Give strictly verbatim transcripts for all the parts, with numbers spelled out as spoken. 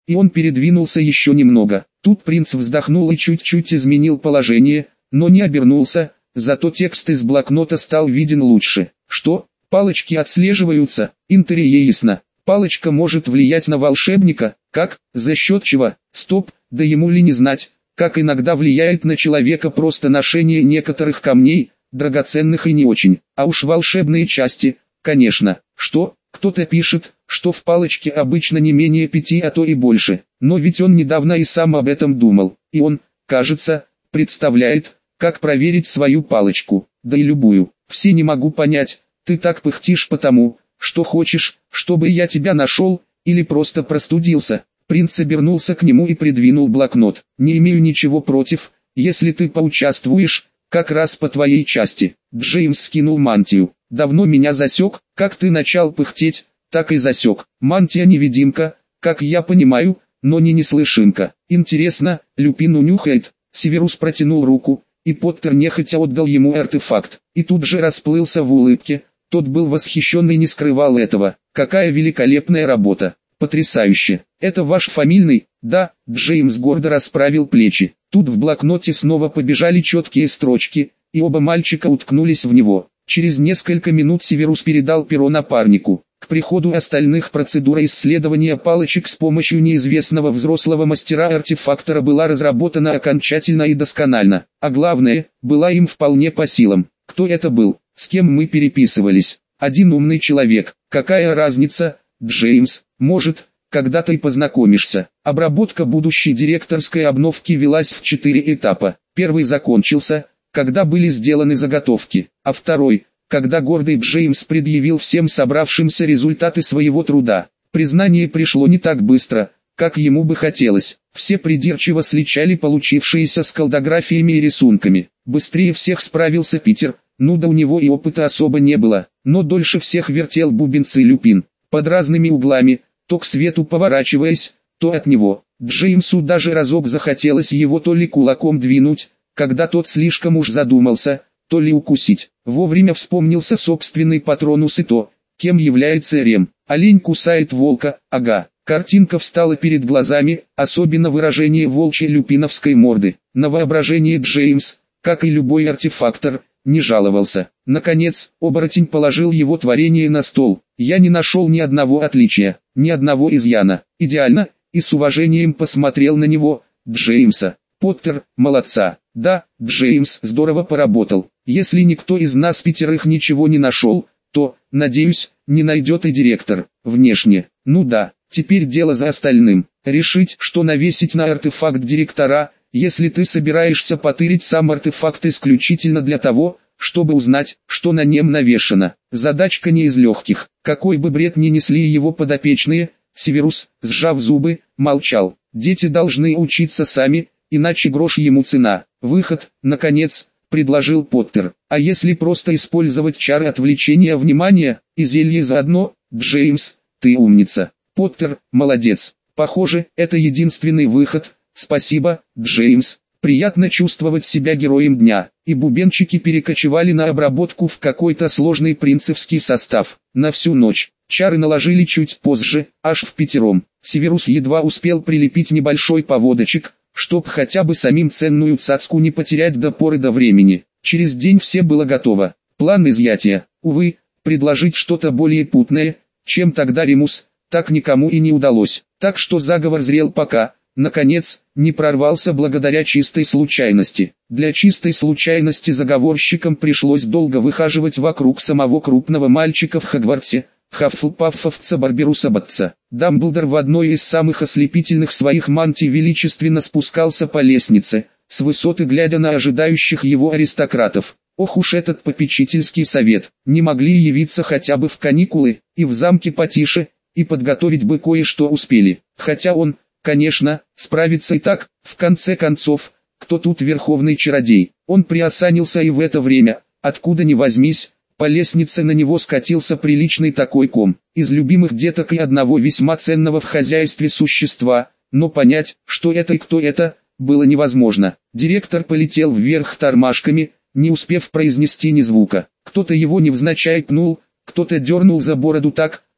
и он передвинулся еще немного. Тут принц вздохнул и чуть-чуть изменил положение, но не обернулся, зато текст из блокнота стал виден лучше. Что? Палочки отслеживаются, Интерие ясно. Палочка может влиять на волшебника, как, за счет чего? Стоп, да ему ли не знать, как иногда влияет на человека просто ношение некоторых камней, драгоценных и не очень, а уж волшебные части, конечно. Что? Кто-то пишет, что в палочке обычно не менее пяти, а то и больше, но ведь он недавно и сам об этом думал, и он, кажется, представляет, как проверить свою палочку, да и любую. Все не могу понять, ты так пыхтишь потому, что хочешь, чтобы я тебя нашел, или просто простудился. Принц обернулся к нему и придвинул блокнот. Не имею ничего против, если ты поучаствуешь, как раз по твоей части. Джеймс скинул мантию. Давно меня засек, как ты начал пыхтеть, так и засек. Мантия-невидимка, как я понимаю, но не неслышимка. Интересно, Люпин унюхает. Северус протянул руку, и Поттер нехотя отдал ему артефакт, и тут же расплылся в улыбке. Тот был восхищен и не скрывал этого. Какая великолепная работа! Потрясающе! Это ваш фамильный? Да, Джеймс гордо расправил плечи. Тут в блокноте снова побежали четкие строчки, и оба мальчика уткнулись в него. Через несколько минут Северус передал перо напарнику. К приходу остальных процедура исследования палочек с помощью неизвестного взрослого мастера-артефактора была разработана окончательно и досконально, а главное, была им вполне по силам. Кто это был? С кем мы переписывались? Один умный человек. Какая разница, Джеймс? Может, когда-то и познакомишься. Обработка будущей директорской обновки велась в четыре этапа. Первый закончился, когда были сделаны заготовки, а второй, когда гордый Джеймс предъявил всем собравшимся результаты своего труда. Признание пришло не так быстро, как ему бы хотелось. Все придирчиво сличали получившиеся с колдографиями и рисунками. Быстрее всех справился Питер. Ну да у него и опыта особо не было, но дольше всех вертел бубенцы Люпин, под разными углами, то к свету поворачиваясь, то от него. Джеймсу даже разок захотелось его то ли кулаком двинуть, когда тот слишком уж задумался, то ли укусить. Вовремя вспомнился собственный Патронус и то, кем является Рем. Олень кусает волка, ага. Картинка встала перед глазами, особенно выражение волчьей люпиновской морды. На воображение Джеймс, как и любой артефактор, не жаловался. Наконец, оборотень положил его творение на стол. Я не нашел ни одного отличия, ни одного изъяна. Идеально, и с уважением посмотрел на него, Джеймса. Поттер, молодца. Да, Джеймс здорово поработал. Если никто из нас пятерых ничего не нашел, то, надеюсь, не найдет и директор. Внешне. Ну да, теперь дело за остальным. Решить, что навесить на артефакт директора, если ты собираешься потырить сам артефакт исключительно для того, чтобы узнать, что на нем навешано. Задачка не из легких. Какой бы бред ни несли его подопечные, Северус, сжав зубы, молчал. Дети должны учиться сами, иначе грош ему цена. Выход, наконец, предложил Поттер. А если просто использовать чары отвлечения внимания, и зелье заодно? Джеймс, ты умница. Поттер, молодец. Похоже, это единственный выход. Спасибо, Джеймс. Приятно чувствовать себя героем дня. И бубенчики перекочевали на обработку в какой-то сложный принцевский состав. На всю ночь. Чары наложили чуть позже, аж в пятером. Северус едва успел прилепить небольшой поводочек, чтоб хотя бы самим ценную цацку не потерять до поры до времени. Через день все было готово. План изъятия, увы, предложить что-то более путное, чем тогда Ремус, так никому и не удалось. Так что заговор зрел пока, наконец, не прорвался благодаря чистой случайности. Для чистой случайности заговорщикам пришлось долго выхаживать вокруг самого крупного мальчика в Хогвартсе, Хаффлпаффовца Барберуса Батца. Дамблдор в одной из самых ослепительных своих мантий величественно спускался по лестнице, с высоты глядя на ожидающих его аристократов. Ох уж этот попечительский совет, не могли явиться хотя бы в каникулы, и в замке потише, и подготовить бы кое-что успели. Хотя он, конечно, справится и так, в конце концов, кто тут верховный чародей. Он приосанился и в это время, откуда ни возьмись, по лестнице на него скатился приличный такой ком, из любимых деток и одного весьма ценного в хозяйстве существа, но понять, что это и кто это, было невозможно. Директор полетел вверх тормашками, не успев произнести ни звука. Кто-то его невзначай пнул, кто-то дернул за бороду так,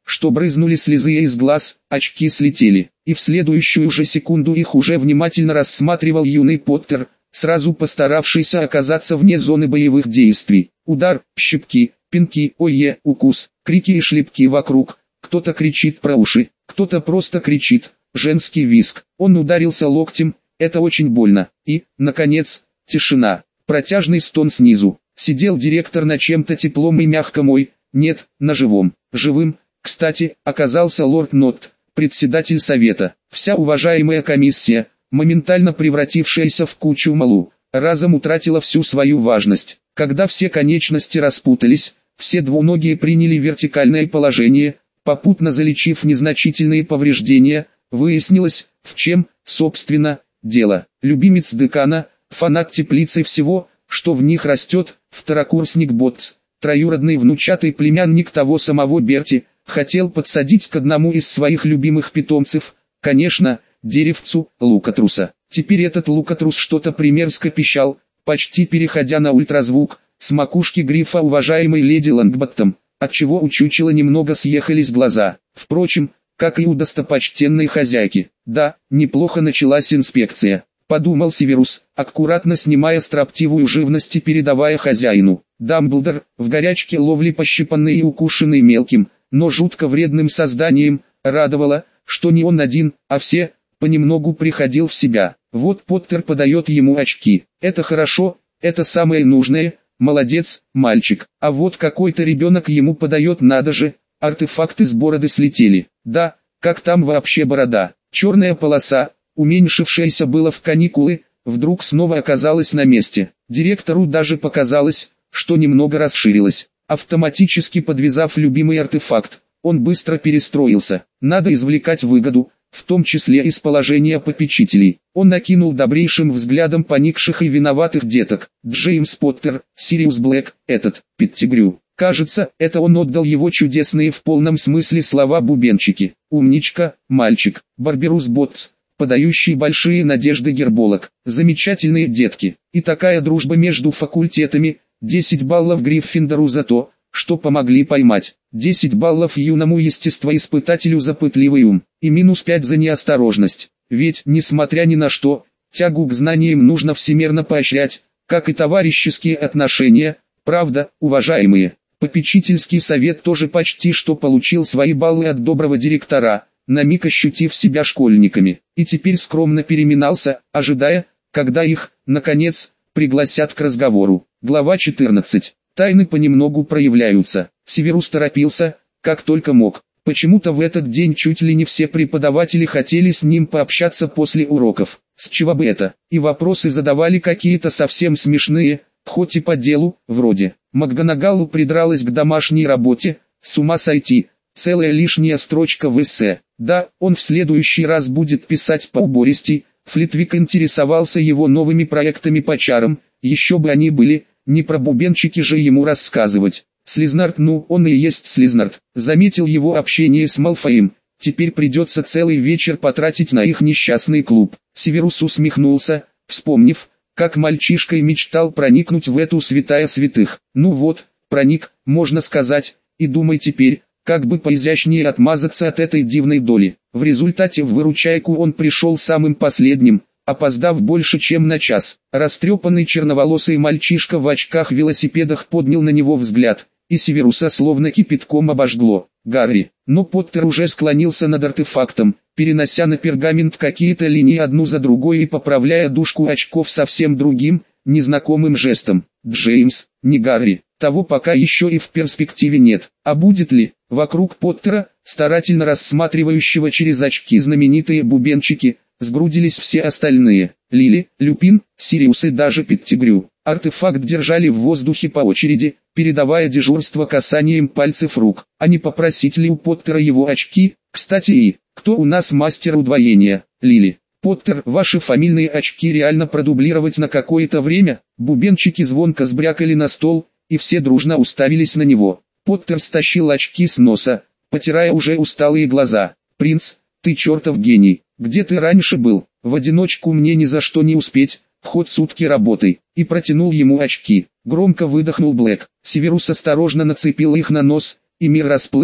что брызнули слезы из глаз, очки слетели, и в следующую же секунду их уже внимательно рассматривал юный Поттер, сразу постаравшийся оказаться вне зоны боевых действий. Удар, щипки, пинки, ой-е, укус, крики и шлепки вокруг. Кто-то кричит про уши, кто-то просто кричит, женский визг. Он ударился локтем, это очень больно. И, наконец, тишина. Протяжный стон снизу. Сидел директор на чем-то теплом и мягком, ой, нет, на живом. Живым, кстати, оказался лорд Нотт, председатель совета. Вся уважаемая комиссия, моментально превратившаяся в кучу малу, разом утратила всю свою важность. Когда все конечности распутались, все двуногие приняли вертикальное положение, попутно залечив незначительные повреждения, выяснилось, в чем, собственно, дело. Любимец декана, фанат теплицы всего, что в них растет, второкурсник Ботс, троюродный внучатый племянник того самого Берти, хотел подсадить к одному из своих любимых питомцев, конечно, деревцу, Лукатруса. Теперь этот Лукатрус что-то примерзко пищал, почти переходя на ультразвук, с макушки грифа уважаемой леди Лонгботтом, отчего у чучела немного съехались глаза. Впрочем, как и у достопочтенной хозяйки. Да, неплохо началась инспекция, подумал Северус, аккуратно снимая строптивую живность и передавая хозяину. Дамблдор, в горячке ловли пощипанный и укушенный мелким, но жутко вредным созданием, радовало, что не он один, а все, понемногу приходил в себя. Вот Поттер подает ему очки. Это хорошо, это самое нужное, молодец, мальчик. А вот какой-то ребенок ему подает, надо же, артефакты с бороды слетели. Да, как там вообще борода? Черная полоса, уменьшившаяся было в каникулы, вдруг снова оказалась на месте. Директору даже показалось, что немного расширилась. Автоматически подвязав любимый артефакт, он быстро перестроился. Надо извлекать выгоду, в том числе из положения попечителей. Он накинул добрейшим взглядом поникших и виноватых деток. Джеймс Поттер, Сириус Блэк, этот, Петтигрю. Кажется, это он отдал его чудесные в полном смысле слова бубенчики. Умничка, мальчик. Барберус Ботс, подающий большие надежды герболог. Замечательные детки. И такая дружба между факультетами. десять баллов Гриффиндору за то, что помогли поймать. десять баллов юному естествоиспытателю за пытливый ум. И минус пять за неосторожность. Ведь, несмотря ни на что, тягу к знаниям нужно всемерно поощрять, как и товарищеские отношения. Правда, уважаемые. Попечительский совет тоже почти что получил свои баллы от доброго директора, на миг ощутив себя школьниками. И теперь скромно переминался, ожидая, когда их, наконец, пригласят к разговору. Глава четырнадцать. Тайны понемногу проявляются. Северус торопился, как только мог. Почему-то в этот день чуть ли не все преподаватели хотели с ним пообщаться после уроков. С чего бы это? И вопросы задавали какие-то совсем смешные, хоть и по делу, вроде. МакГонагалл придралась к домашней работе, с ума сойти, целая лишняя строчка в эссе. Да, он в следующий раз будет писать поубористей. Флитвик интересовался его новыми проектами по чарам, еще бы они были, не про бубенчики же ему рассказывать. Слизнард, ну он и есть Слизнард, заметил его общение с Малфоем, теперь придется целый вечер потратить на их несчастный клуб. Северус усмехнулся, вспомнив, как мальчишкой мечтал проникнуть в эту святая святых. Ну вот, проник, можно сказать, и думай теперь, как бы поизящнее отмазаться от этой дивной доли. В результате в выручайку он пришел самым последним, опоздав больше чем на час. Растрепанный черноволосый мальчишка в очках-велосипедах поднял на него взгляд, и Северуса словно кипятком обожгло. Гарри, но Поттер уже склонился над артефактом, перенося на пергамент какие-то линии одну за другой и поправляя дужку очков совсем другим, незнакомым жестом. Джеймс, не Гарри, того пока еще и в перспективе нет. А будет ли? Вокруг Поттера, старательно рассматривающего через очки знаменитые бубенчики, сгрудились все остальные. Лили, Люпин, Сириус и даже Петтигрю. Артефакт держали в воздухе по очереди, передавая дежурство касанием пальцев рук. А не попросить ли у Поттера его очки? Кстати, и кто у нас мастер удвоения? Лили. Поттер, ваши фамильные очки реально продублировать на какое-то время? Бубенчики звонко сбрякали на стол, и все дружно уставились на него. Поттер стащил очки с носа, потирая уже усталые глаза. «Принц, ты чертов гений, где ты раньше был? В одиночку мне ни за что не успеть, хоть сутки работай». И протянул ему очки. Громко выдохнул Блэк. Северус осторожно нацепил их на нос, и мир расплылся,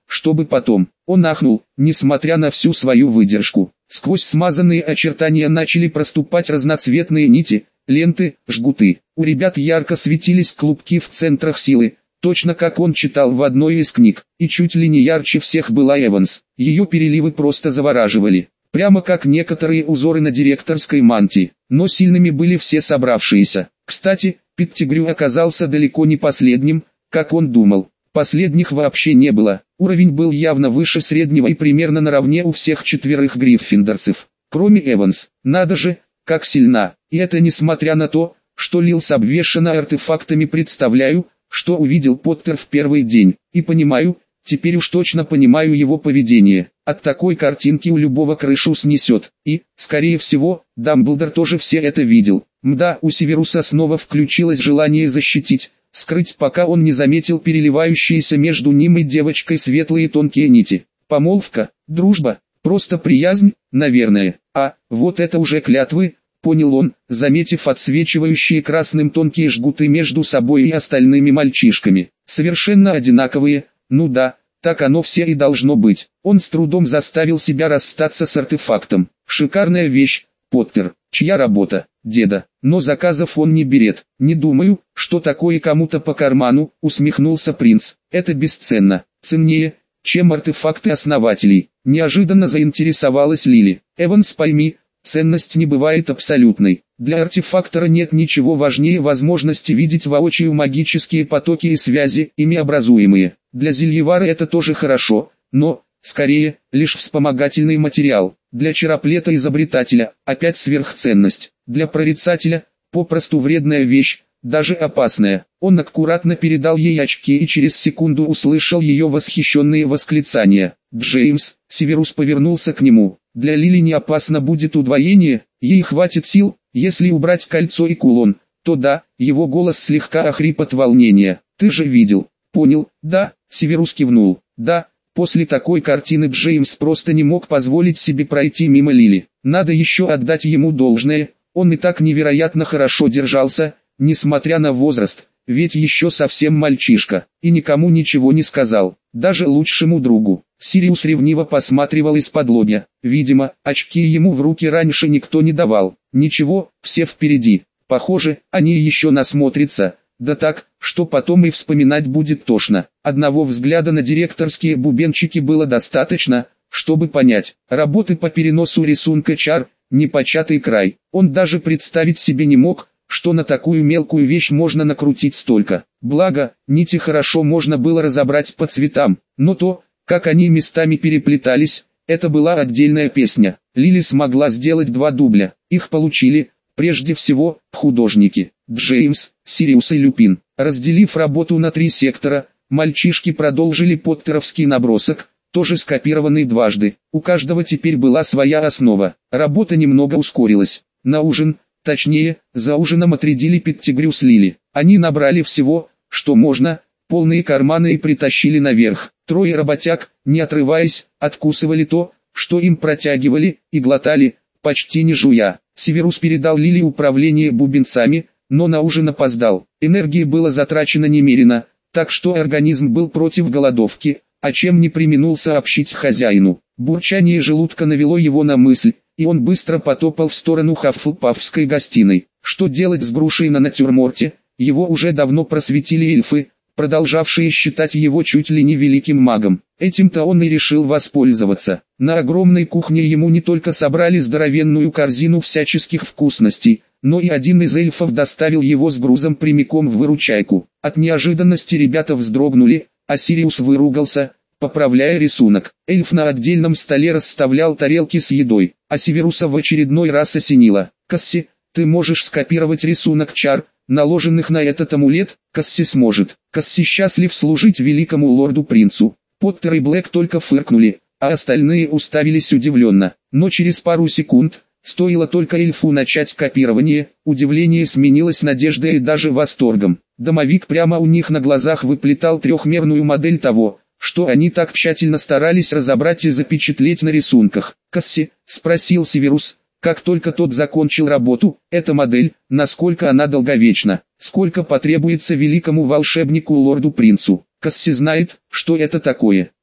чтобы потом. Он ахнул, несмотря на всю свою выдержку. Сквозь смазанные очертания начали проступать разноцветные нити, ленты, жгуты. У ребят ярко светились клубки в центрах силы, точно как он читал в одной из книг. И чуть ли не ярче всех была Эванс. Ее переливы просто завораживали. Прямо как некоторые узоры на директорской мантии. Но сильными были все собравшиеся. Кстати, Петтигрю оказался далеко не последним, как он думал. Последних вообще не было. Уровень был явно выше среднего и примерно наравне у всех четверых гриффиндорцев. Кроме Эванс. Надо же, как сильна. И это несмотря на то, что Лилс обвешана артефактами. Представляю, что увидел Поттер в первый день. И понимаю, теперь уж точно понимаю его поведение. От такой картинки у любого крышу снесет. И, скорее всего, Дамблдор тоже все это видел. Мда, у Северуса снова включилось желание защитить, скрыть, пока он не заметил переливающиеся между ним и девочкой светлые тонкие нити. Помолвка, дружба, просто приязнь, наверное. А, вот это уже клятвы, понял он, заметив отсвечивающие красным тонкие жгуты между собой и остальными мальчишками. Совершенно одинаковые, ну да, так оно все и должно быть. Он с трудом заставил себя расстаться с артефактом. Шикарная вещь, Поттер. Чья работа? Деда. Но заказов он не берет. Не думаю, что такое кому-то по карману, усмехнулся принц. Это бесценно. Ценнее, чем артефакты основателей. Неожиданно заинтересовалась Лили. Эванс, пойми, ценность не бывает абсолютной. Для артефактора нет ничего важнее возможности видеть воочию магические потоки и связи, ими образуемые. Для зельевара это тоже хорошо, но, скорее, лишь вспомогательный материал. Для чероплета-изобретателя, опять сверхценность. Для прорицателя, попросту вредная вещь, даже опасная. Он аккуратно передал ей очки и через секунду услышал ее восхищенные восклицания. «Джеймс», Северус повернулся к нему, «для Лили не опасно будет удвоение, ей хватит сил, если убрать кольцо и кулон, то да». Его голос слегка охрип от волнения. «Ты же видел». «Понял, да», Северус кивнул, «да». После такой картины Джеймс просто не мог позволить себе пройти мимо Лили. Надо еще отдать ему должное, он и так невероятно хорошо держался, несмотря на возраст, ведь еще совсем мальчишка, и никому ничего не сказал, даже лучшему другу. Сириус ревниво посматривал из-под лобья, видимо, очки ему в руки раньше никто не давал. Ничего, все впереди, похоже, они еще насмотрятся. Да так, что потом и вспоминать будет тошно. Одного взгляда на директорские бубенчики было достаточно, чтобы понять. Работы по переносу рисунка чар, непочатый край. Он даже представить себе не мог, что на такую мелкую вещь можно накрутить столько. Благо, нити хорошо можно было разобрать по цветам, но то, как они местами переплетались, это была отдельная песня. Лили смогла сделать два дубля. Их получили, прежде всего, художники. Джеймс, Сириус и Люпин. Разделив работу на три сектора, мальчишки продолжили поттеровский набросок, тоже скопированный дважды. У каждого теперь была своя основа. Работа немного ускорилась. На ужин, точнее, за ужином отрядили Петтигрю с Лили. Они набрали всего, что можно, полные карманы и притащили наверх. Трое работяг, не отрываясь, откусывали то, что им протягивали, и глотали, почти не жуя. Северус передал Лили управление бубенцами, но на ужин опоздал. Энергии было затрачено немерено, так что организм был против голодовки, о чем не преминул сообщить хозяину. Бурчание желудка навело его на мысль, и он быстро потопал в сторону Хаффлпафской гостиной. Что делать с грушей на натюрморте? Его уже давно просветили эльфы, продолжавшие считать его чуть ли не великим магом. Этим-то он и решил воспользоваться. На огромной кухне ему не только собрали здоровенную корзину всяческих вкусностей, но и один из эльфов доставил его с грузом прямиком в выручайку. От неожиданности ребята вздрогнули, а Сириус выругался, поправляя рисунок. Эльф на отдельном столе расставлял тарелки с едой, а Северуса в очередной раз осенило. «Касси, ты можешь скопировать рисунок чар, наложенных на этот амулет?» «Касси сможет. Касси счастлив служить великому лорду-принцу». Поттер и Блэк только фыркнули, а остальные уставились удивленно. Но через пару секунд, стоило только эльфу начать копирование, удивление сменилось надеждой и даже восторгом. Домовик прямо у них на глазах выплетал трехмерную модель того, что они так тщательно старались разобрать и запечатлеть на рисунках. «Касси?» — спросил Северус, как только тот закончил работу. «Эта модель, насколько она долговечна, сколько потребуется великому волшебнику лорду-принцу?» «Касси знает, что это такое».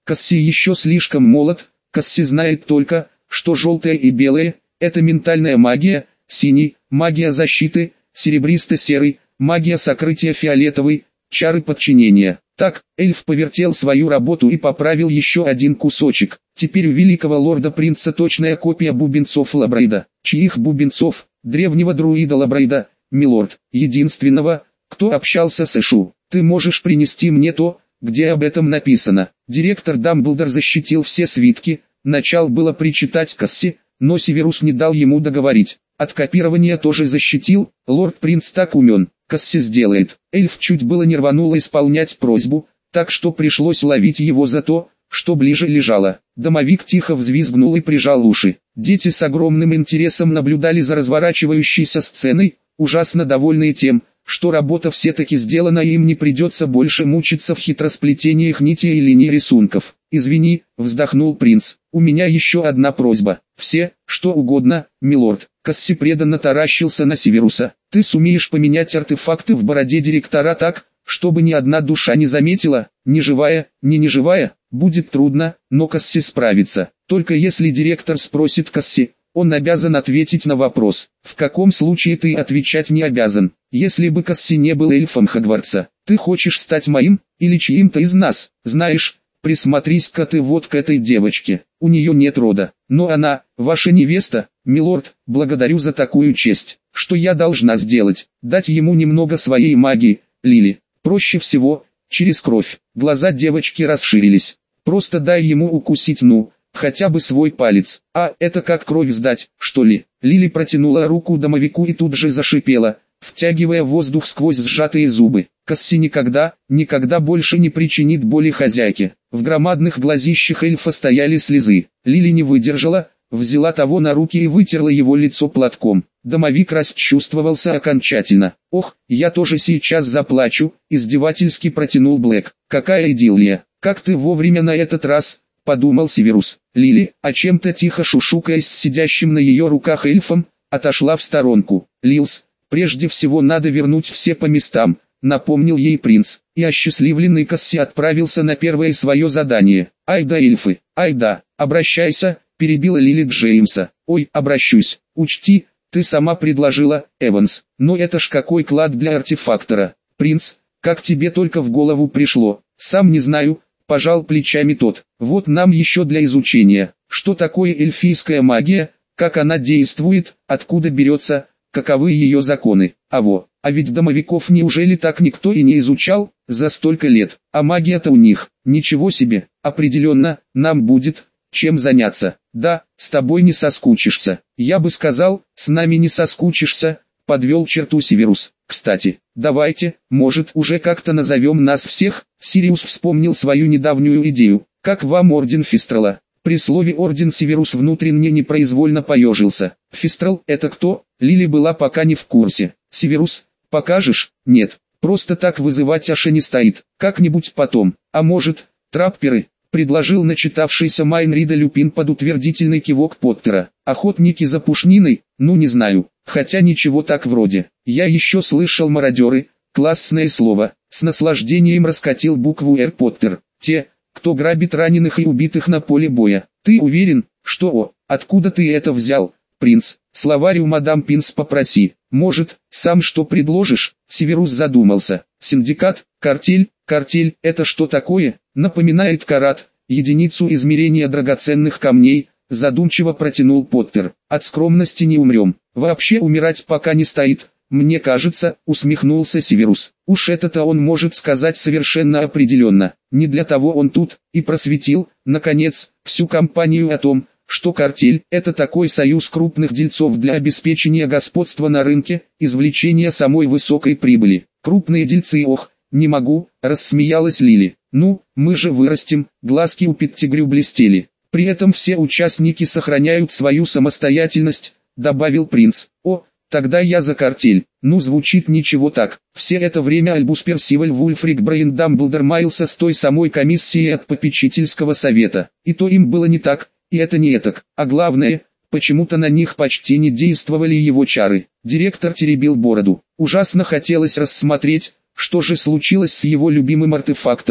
Касси еще слишком молод, Касси знает только, что желтое и белое – это ментальная магия, синий – магия защиты, серебристо-серый – магия сокрытия, фиолетовый – чары подчинения. Так, эльф повертел свою работу и поправил еще один кусочек. Теперь у великого лорда-принца точная копия бубенцов Лабрайда. Чьих бубенцов? Древнего друида Лабрайда, милорд, единственного, кто общался с Эшу. Ты можешь принести мне то, где об этом написано. Директор Дамблдор защитил все свитки, начал было причитать Касси, но Северус не дал ему договорить. От копирования тоже защитил, лорд-принц так умен, Касси сделает. Эльф чуть было не рванул исполнять просьбу, так что пришлось ловить его за то, что ближе лежало. Домовик тихо взвизгнул и прижал уши. Дети с огромным интересом наблюдали за разворачивающейся сценой, ужасно довольные тем, что работа все-таки сделана и им не придется больше мучиться в хитросплетениях нитей и линий рисунков. «Извини», — вздохнул принц, — «у меня еще одна просьба». «Все, что угодно, милорд». Касси преданно таращился на Северуса. «Ты сумеешь поменять артефакты в бороде директора так, чтобы ни одна душа не заметила, ни живая, ни неживая? Будет трудно, но Касси справится. Только если директор спросит Касси, он обязан ответить на вопрос. В каком случае ты отвечать не обязан? Если бы Касси не был эльфом Хогвартса, ты хочешь стать моим, или чьим-то из нас? Знаешь, присмотрись-ка ты вот к этой девочке. У нее нет рода, но она, ваша невеста, милорд. Благодарю за такую честь. Что я должна сделать? Дать ему немного своей магии, Лили. Проще всего, через кровь». Глаза девочки расширились. «Просто дай ему укусить, ну, хотя бы свой палец. А, это как кровь сдать, что ли?» Лили протянула руку домовику и тут же зашипела, втягивая воздух сквозь сжатые зубы. Касси никогда, никогда больше не причинит боли хозяйке. В громадных глазищах эльфа стояли слезы. Лили не выдержала, взяла того на руки и вытерла его лицо платком. Домовик расчувствовался окончательно. «Ох, я тоже сейчас заплачу», — издевательски протянул Блэк. «Какая идиллия! Как ты вовремя на этот раз», — подумал Северус. Лили, о чем-то тихо шушукаясь с сидящим на ее руках эльфом, отошла в сторонку. «Лилс, прежде всего надо вернуть все по местам», — напомнил ей принц. И осчастливленный Касси отправился на первое свое задание. «Ай да эльфы, ай да, обращайся», — перебила Лили Джеймса. «Ой, обращусь, учти, ты сама предложила, Эванс, но это ж какой клад для артефактора». «Принц, как тебе только в голову пришло?» «Сам не знаю», — пожал плечами тот. «Вот нам еще для изучения, что такое эльфийская магия, как она действует, откуда берется, каковы ее законы. А во, а ведь домовиков неужели так никто и не изучал, за столько лет? А магия-то у них, ничего себе, определенно, нам будет чем заняться. Да, с тобой не соскучишься». «Я бы сказал, с нами не соскучишься», — подвел черту Северус. «Кстати, давайте, может, уже как-то назовем нас всех?» Сириус вспомнил свою недавнюю идею. «Как вам орден Фистрала?» При слове «орден» Северус внутренне непроизвольно поежился. «Фистрал — это кто?» Лили была пока не в курсе. «Северус, покажешь?» «Нет, просто так вызывать Аша не стоит. Как-нибудь потом. А может, трапперы?» Предложил начитавшийся Майн Рида Люпин под утвердительный кивок Поттера. «Охотники за пушниной? Ну не знаю, хотя ничего так вроде. Я еще слышал мародеры, классное слово». С наслаждением раскатил букву «Р» Поттер. «Те, кто грабит раненых и убитых на поле боя. Ты уверен, что о, откуда ты это взял, принц? Словарь у мадам Пинс попроси. Может, сам что предложишь?» Северус задумался. «Синдикат, картель, картель, это что такое?» «Напоминает карат, единицу измерения драгоценных камней», задумчиво протянул Поттер. «От скромности не умрем. Вообще умирать пока не стоит, мне кажется», усмехнулся Северус. «Уж это-то он может сказать совершенно определенно. Не для того он тут и просветил, наконец, всю компанию о том, что картель – это такой союз крупных дельцов для обеспечения господства на рынке, извлечения самой высокой прибыли. Крупные дельцы, ох, не могу», рассмеялась Лили. «Ну, мы же вырастем», глазки у Петтигрю блестели. «При этом все участники сохраняют свою самостоятельность», добавил принц. «О, тогда я за картель». «Ну звучит ничего так». Все это время Альбус Персиваль Вульфрик Брейн Дамблдор маялся с той самой комиссией от попечительского совета. И то им было не так, и это не этак. А главное, почему-то на них почти не действовали его чары. Директор теребил бороду. Ужасно хотелось рассмотреть, что же случилось с его любимым артефактом,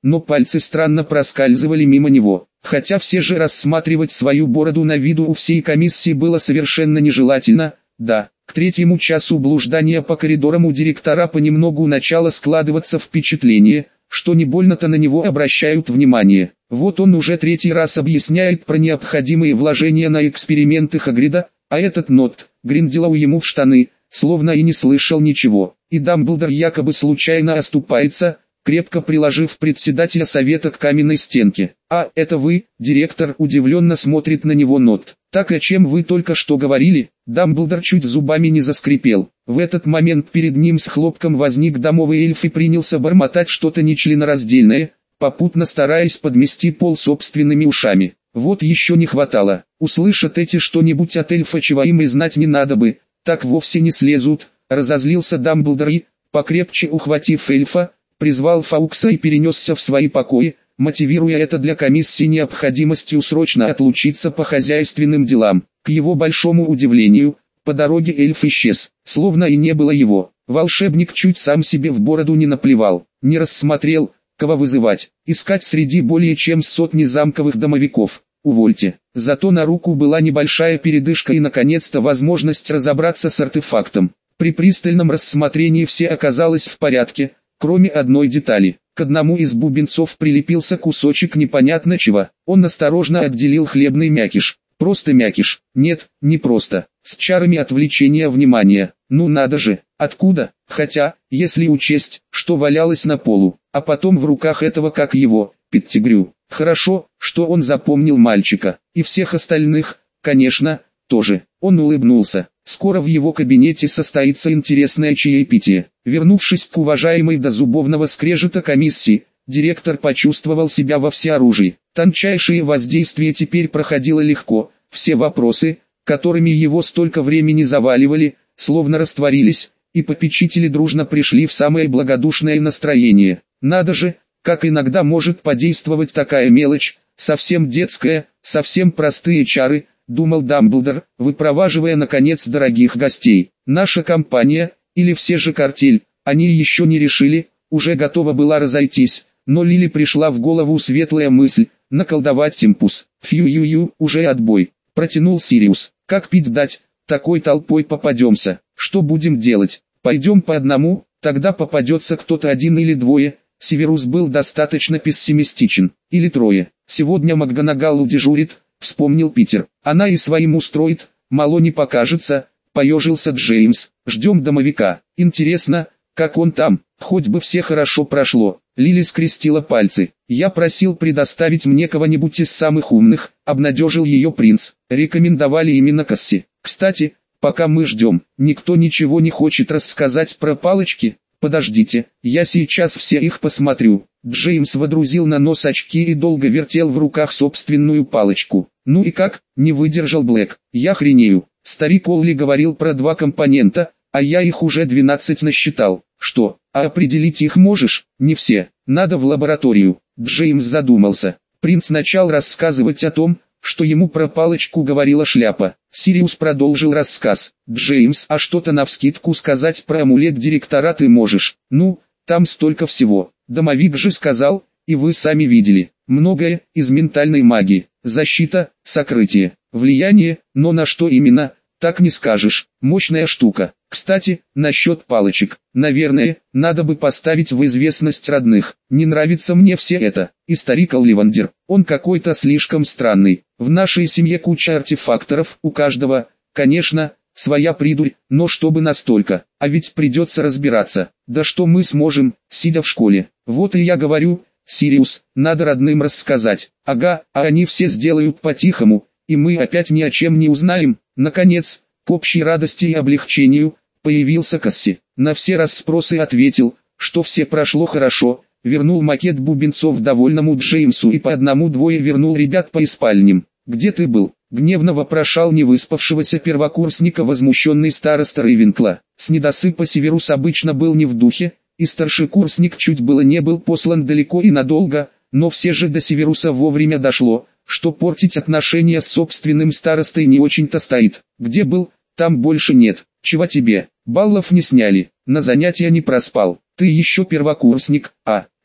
но пальцы странно проскальзывали мимо него. Хотя все же рассматривать свою бороду на виду у всей комиссии было совершенно нежелательно. Да, к третьему часу блуждания по коридорам у директора понемногу начало складываться впечатление, что не больно-то на него обращают внимание. Вот он уже третий раз объясняет про необходимые вложения на эксперименты Хагрида, а этот Нот Гринделоу ему в штаны, словно и не слышал ничего. И Дамблдор якобы случайно оступается, крепко приложив председателя совета к каменной стенке. «А, это вы, директор?» — удивленно смотрит на него Нот. «Так о чем вы только что говорили?» Дамблдор чуть зубами не заскрипел. В этот момент перед ним с хлопком возник домовый эльф и принялся бормотать что-то нечленораздельное, попутно стараясь подмести пол собственными ушами. Вот еще не хватало. Услышат эти что-нибудь от эльфа, чего им и знать не надо бы, так вовсе не слезут. Разозлился Дамблдор и, покрепче ухватив эльфа, призвал Фаукса и перенесся в свои покои, мотивируя это для комиссии необходимостью срочно отлучиться по хозяйственным делам. К его большому удивлению, по дороге эльф исчез, словно и не было его. Волшебник чуть сам себе в бороду не наплевал, не рассмотрел, кого вызывать, искать среди более чем сотни замковых домовиков. Увольте. Зато на руку была небольшая передышка и наконец-то возможность разобраться с артефактом. При пристальном рассмотрении все оказалось в порядке, кроме одной детали. К одному из бубенцов прилепился кусочек непонятно чего. Он осторожно отделил хлебный мякиш. Просто мякиш. Нет, не просто. С чарами отвлечения внимания. Ну надо же. Откуда? Хотя, если учесть, что валялось на полу, а потом в руках этого как его, Петтигрю. Хорошо, что он запомнил мальчика. И всех остальных, конечно, тоже. Он улыбнулся. Скоро в его кабинете состоится интересное чаепитие. Вернувшись к уважаемой до зубовного скрежета комиссии, директор почувствовал себя во всеоружии. Тончайшее воздействие теперь проходило легко. Все вопросы, которыми его столько времени заваливали, словно растворились, и попечители дружно пришли в самое благодушное настроение. Надо же, как иногда может подействовать такая мелочь, совсем детская, совсем простые чары, думал Дамблдор, выпроваживая наконец дорогих гостей. Наша компания, или все же картель, они еще не решили, уже готова была разойтись, но Лили пришла в голову светлая мысль, наколдовать Тимпус. Фью-ю-ю, уже отбой, протянул Сириус. Как пить дать, такой толпой попадемся. Что будем делать? Пойдем по одному, тогда попадется кто-то один или двое. Северус был достаточно пессимистичен. Или трое. Сегодня МакГонагал дежурит, вспомнил Питер. Она и своим устроит, мало не покажется, поежился Джеймс. Ждем домовика. Интересно, как он там, хоть бы все хорошо прошло. Лили скрестила пальцы. Я просил предоставить мне кого-нибудь из самых умных, обнадежил ее принц. Рекомендовали именно Касси. Кстати, пока мы ждем, никто ничего не хочет рассказать про палочки. Подождите, я сейчас все их посмотрю. Джеймс водрузил на нос очки и долго вертел в руках собственную палочку. Ну и как, не выдержал Блэк. Я хренею. Старик Олли говорил про два компонента, а я их уже двенадцать насчитал. Что, а определить их можешь? Не все, надо в лабораторию. Джеймс задумался. Принц начал рассказывать о том, что ему про палочку говорила шляпа. Сириус продолжил рассказ. «Джеймс, а что-то навскидку сказать про амулет директора ты можешь? Ну, там столько всего. Домовик же сказал, и вы сами видели. Многое, из ментальной магии. Защита, сокрытие, влияние, но на что именно, так не скажешь. Мощная штука. Кстати, насчет палочек. Наверное, надо бы поставить в известность родных. Не нравится мне все это. И старик Олливандер, он какой-то слишком странный. В нашей семье куча артефакторов, у каждого, конечно, своя придурь, но чтобы настолько. А ведь придется разбираться. Да что мы сможем, сидя в школе. Вот и я говорю, Сириус, надо родным рассказать. Ага, а они все сделают по-тихому, и мы опять ни о чем не узнаем. Наконец, к общей радости и облегчению, появился Касси. На все расспросы ответил, что все прошло хорошо, вернул макет бубенцов довольному Джеймсу и по одному-двое вернул ребят по спальням. «Где ты был?» — гневно вопрошал невыспавшегося первокурсника возмущенный староста Рейвенкла. С недосыпа Северус обычно был не в духе, и старшекурсник чуть было не был послан далеко и надолго, но все же до Северуса вовремя дошло, что портить отношения с собственным старостой не очень-то стоит. «Где был? Там больше нет. Чего тебе? Баллов не сняли, на занятия не проспал. Ты еще первокурсник, а...»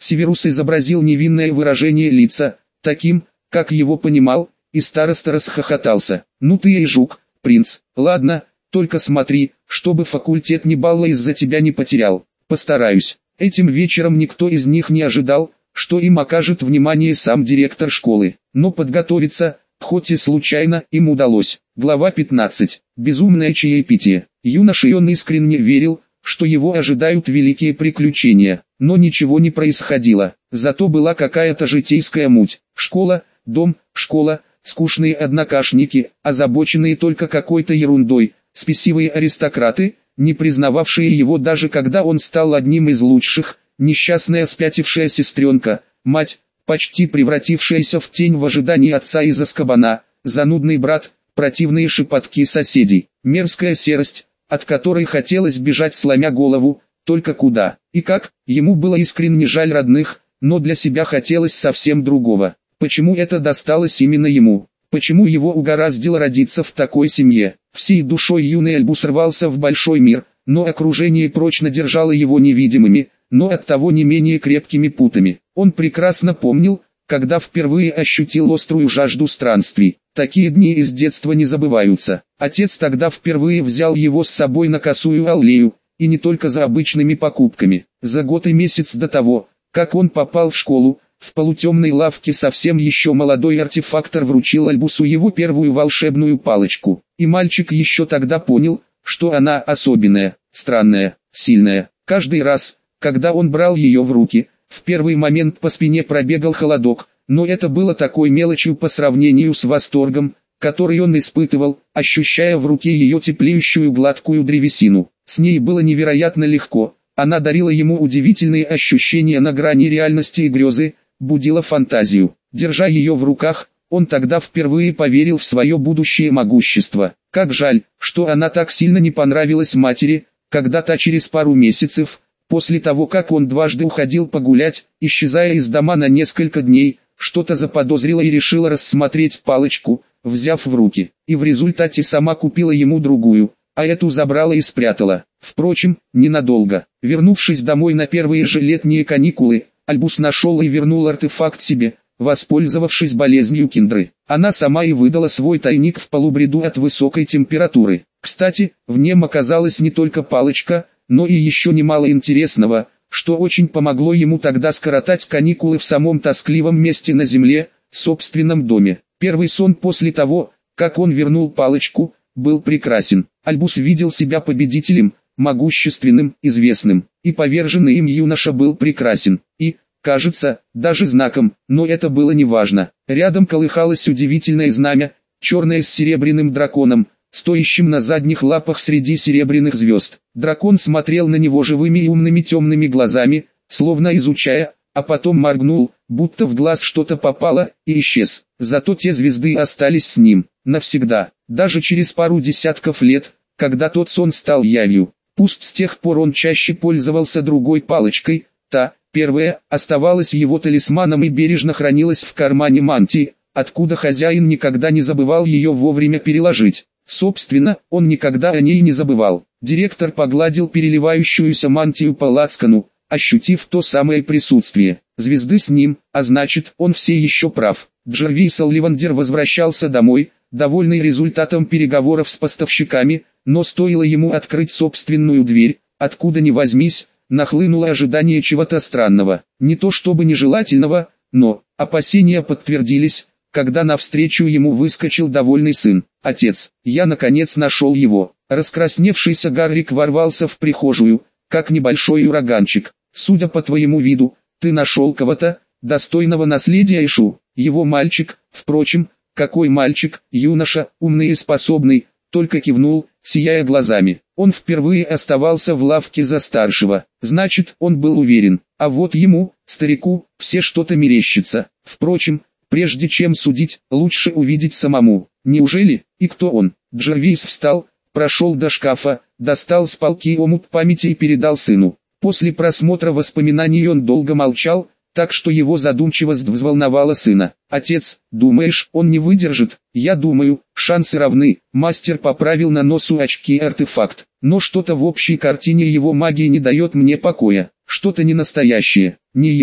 Северус изобразил невинное выражение лица, таким, как его понимал, и староста расхохотался. «Ну ты и жук, принц, ладно, только смотри, чтобы факультет ни балла из-за тебя не потерял». «Постараюсь». Этим вечером никто из них не ожидал, что им окажет внимание сам директор школы, но подготовиться, хоть и случайно, им удалось. Глава пятнадцать. Безумное чаепитие. Юноша он искренне верил, что его ожидают великие приключения, но ничего не происходило, зато была какая-то житейская муть. Школа, дом, школа, скучные однокашники, озабоченные только какой-то ерундой, спесивые аристократы, не признававшие его даже когда он стал одним из лучших, несчастная спятившая сестренка, мать, почти превратившаяся в тень в ожидании отца из Азкабана, занудный брат, противные шепотки соседей, мерзкая серость, от которой хотелось бежать сломя голову, только куда и как. Ему было искренне жаль родных, но для себя хотелось совсем другого. Почему это досталось именно ему? Почему его угораздило родиться в такой семье? Всей душой юный Альбус рвался в большой мир, но окружение прочно держало его невидимыми, но оттого не менее крепкими путами. Он прекрасно помнил, когда впервые ощутил острую жажду странствий. Такие дни из детства не забываются. Отец тогда впервые взял его с собой на Косую аллею, и не только за обычными покупками. За год и месяц до того, как он попал в школу, в полутемной лавке совсем еще молодой артефактор вручил Альбусу его первую волшебную палочку. И мальчик еще тогда понял, что она особенная, странная, сильная. Каждый раз, когда он брал ее в руки, в первый момент по спине пробегал холодок, но это было такой мелочью по сравнению с восторгом, который он испытывал, ощущая в руке ее теплеющую гладкую древесину. С ней было невероятно легко, она дарила ему удивительные ощущения на грани реальности и грезы, будила фантазию. Держа ее в руках, он тогда впервые поверил в свое будущее могущество. Как жаль, что она так сильно не понравилась матери, когда та через пару месяцев, после того как он дважды уходил погулять, исчезая из дома на несколько дней, что-то заподозрила и решила рассмотреть палочку, взяв в руки, и в результате сама купила ему другую, а эту забрала и спрятала. Впрочем, ненадолго. Вернувшись домой на первые же летние каникулы, Альбус нашел и вернул артефакт себе, воспользовавшись болезнью Киндры. Она сама и выдала свой тайник в полубреду от высокой температуры. Кстати, в нем оказалась не только палочка, но и еще немало интересного, что очень помогло ему тогда скоротать каникулы в самом тоскливом месте на земле, собственном доме. Первый сон после того, как он вернул палочку, был прекрасен. Альбус видел себя победителем, могущественным, известным, и поверженный им юноша был прекрасен, и, кажется, даже знаком, но это было неважно. Рядом колыхалось удивительное знамя, черное с серебряным драконом, стоящим на задних лапах среди серебряных звезд. Дракон смотрел на него живыми и умными темными глазами, словно изучая, а потом моргнул, будто в глаз что-то попало, и исчез. Зато те звезды остались с ним, навсегда, даже через пару десятков лет, когда тот сон стал явью. Пусть с тех пор он чаще пользовался другой палочкой, та, первая, оставалась его талисманом и бережно хранилась в кармане мантии, откуда хозяин никогда не забывал ее вовремя переложить. Собственно, он никогда о ней не забывал. Директор погладил переливающуюся мантию по лацкану, ощутив то самое присутствие. Звезды с ним, а значит, он все еще прав. Джервис Олливандер возвращался домой, довольный результатом переговоров с поставщиками, но стоило ему открыть собственную дверь, откуда ни возьмись, нахлынуло ожидание чего-то странного. Не то чтобы нежелательного, но опасения подтвердились, когда навстречу ему выскочил довольный сын. «Отец, я наконец нашел его». Раскрасневшийся Гаррик ворвался в прихожую, как небольшой ураганчик. «Судя по твоему виду, ты нашел кого-то, достойного наследия Ишу. Его мальчик, впрочем, какой мальчик, юноша, умный и способный», только кивнул, сияя глазами. Он впервые оставался в лавке за старшего, значит, он был уверен. А вот ему, старику, все что-то мерещится. Впрочем, прежде чем судить, лучше увидеть самому. Неужели? И кто он? Джервис встал, прошел до шкафа, достал с полки омут памяти и передал сыну. После просмотра воспоминаний он долго молчал, так что его задумчивость взволновала сына. «Отец, думаешь, он не выдержит?» «Я думаю, шансы равны». Мастер поправил на носу очки артефакт. «Но что-то в общей картине его магии не дает мне покоя. Что-то не настоящее, не его».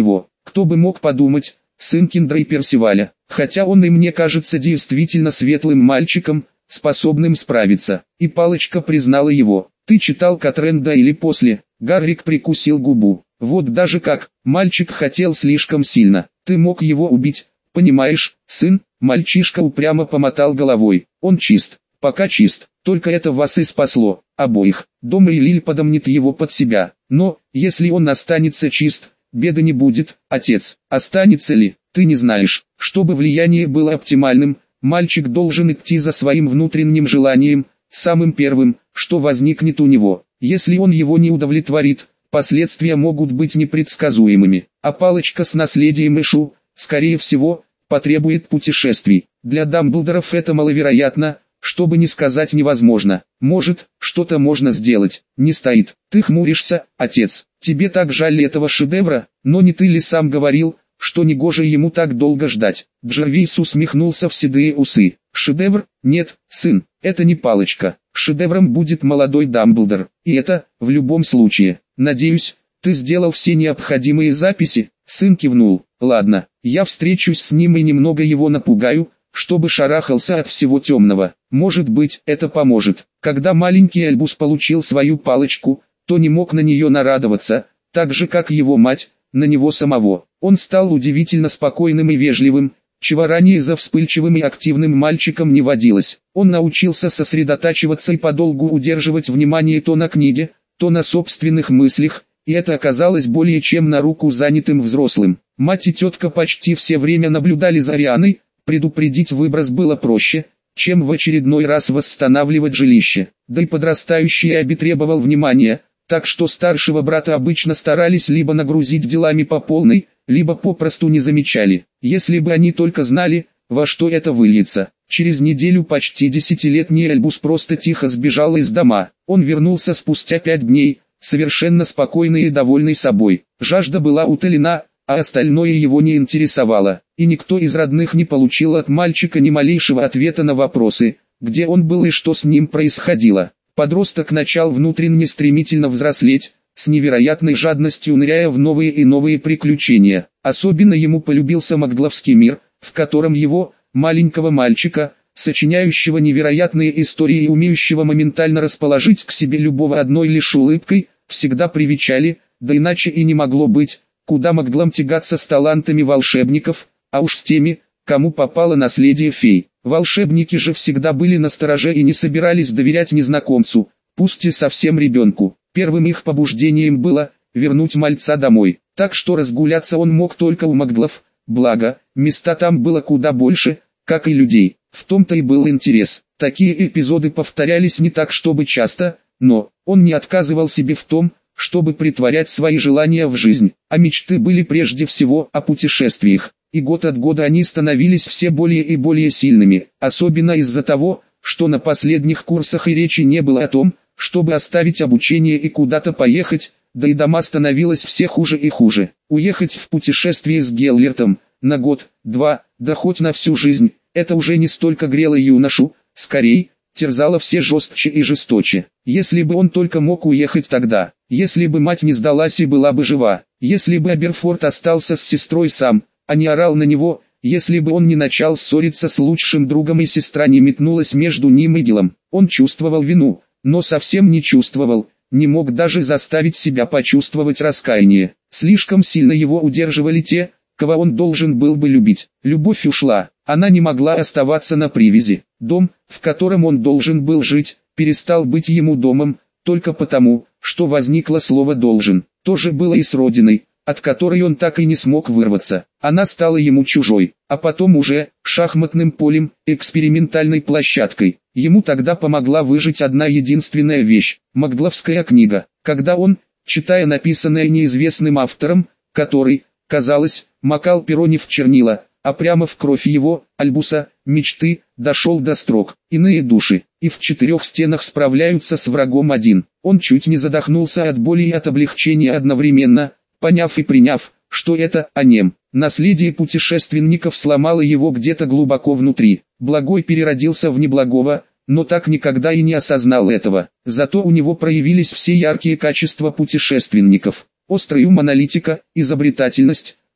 Кто бы мог подумать, сын Киндра и Персиваля, хотя он и мне кажется действительно светлым мальчиком, способным справиться. И Палочка признала его. Ты читал Катрен до или после? Гаррик прикусил губу. Вот даже как, мальчик хотел слишком сильно. Ты мог его убить, понимаешь, сын? Мальчишка упрямо помотал головой. Он чист, пока чист. Только это вас и спасло, обоих. Дома и Лиль подомнит его под себя. Но, если он останется чист, беды не будет. Отец, останется ли, ты не знаешь. Чтобы влияние было оптимальным, мальчик должен идти за своим внутренним желанием, самым первым, что возникнет у него. Если он его не удовлетворит, последствия могут быть непредсказуемыми. А Палочка с наследием Ишу, скорее всего, потребует путешествий. Для Дамблдоров это маловероятно, чтобы не сказать невозможно. Может, что-то можно сделать. Не стоит. Ты хмуришься, отец. Тебе так жаль этого шедевра, но не ты ли сам говорил, что негоже ему так долго ждать? Джервис усмехнулся в седые усы. Шедевр? Нет, сын, это не Палочка. Шедевром будет молодой Дамблдор. И это, в любом случае. Надеюсь, ты сделал все необходимые записи? Сын кивнул. Ладно, я встречусь с ним и немного его напугаю, чтобы шарахался от всего темного. Может быть, это поможет. Когда маленький Альбус получил свою палочку, то не мог на нее нарадоваться, так же как его мать, на него самого. Он стал удивительно спокойным и вежливым, чего ранее за вспыльчивым и активным мальчиком не водилось. Он научился сосредотачиваться и подолгу удерживать внимание то на книге, то на собственных мыслях, и это оказалось более чем на руку занятым взрослым. Мать и тетка почти все время наблюдали за Рианой, предупредить выброс было проще, чем в очередной раз восстанавливать жилище. Да и подрастающий Аби требовал внимания, так что старшего брата обычно старались либо нагрузить делами по полной, либо попросту не замечали. Если бы они только знали, во что это выльется. Через неделю почти десятилетний Альбус просто тихо сбежал из дома. Он вернулся спустя пять дней, совершенно спокойный и довольный собой. Жажда была утолена, а остальное его не интересовало. И никто из родных не получил от мальчика ни малейшего ответа на вопросы, где он был и что с ним происходило. Подросток начал внутренне стремительно взрослеть, с невероятной жадностью ныряя в новые и новые приключения. Особенно ему полюбился Макгловский мир, в котором его, маленького мальчика, сочиняющего невероятные истории и умеющего моментально расположить к себе любого одной лишь улыбкой, всегда привечали, да иначе и не могло быть, куда Макглам тягаться с талантами волшебников, а уж с теми, кому попало наследие фей. Волшебники же всегда были настороже и не собирались доверять незнакомцу, пусть и совсем ребенку. Первым их побуждением было вернуть мальца домой, так что разгуляться он мог только у Макглов, благо, места там было куда больше, как и людей. В том-то и был интерес. Такие эпизоды повторялись не так чтобы часто, но он не отказывал себе в том, чтобы притворять свои желания в жизнь, а мечты были прежде всего о путешествиях. И год от года они становились все более и более сильными, особенно из-за того, что на последних курсах и речи не было о том, чтобы оставить обучение и куда-то поехать, да и дома становилось все хуже и хуже. Уехать в путешествие с Геллертом, на год, два, да хоть на всю жизнь, это уже не столько грело юношу, скорее, терзало все жестче и жесточе. Если бы он только мог уехать тогда, если бы мать не сдалась и была бы жива, если бы Аберфорд остался с сестрой сам, а не орал на него, если бы он не начал ссориться с лучшим другом и сестра не метнулась между ним и Гилом. Он чувствовал вину, но совсем не чувствовал, не мог даже заставить себя почувствовать раскаяние. Слишком сильно его удерживали те, кого он должен был бы любить. Любовь ушла, она не могла оставаться на привязи. Дом, в котором он должен был жить, перестал быть ему домом, только потому, что возникло слово «должен». То же было и с родиной, от которой он так и не смог вырваться. Она стала ему чужой, а потом уже шахматным полем, экспериментальной площадкой. Ему тогда помогла выжить одна единственная вещь – Макгловская книга. Когда он, читая написанное неизвестным автором, который, казалось, макал перо не в чернила, а прямо в кровь его, Альбуса, мечты, дошел до строк. Иные души, и в четырех стенах справляются с врагом один. Он чуть не задохнулся от боли и от облегчения одновременно, поняв и приняв, что это Анем. Наследие путешественников сломало его где-то глубоко внутри. Благой переродился в неблагого, но так никогда и не осознал этого. Зато у него проявились все яркие качества путешественников. Острый ум аналитика, изобретательность,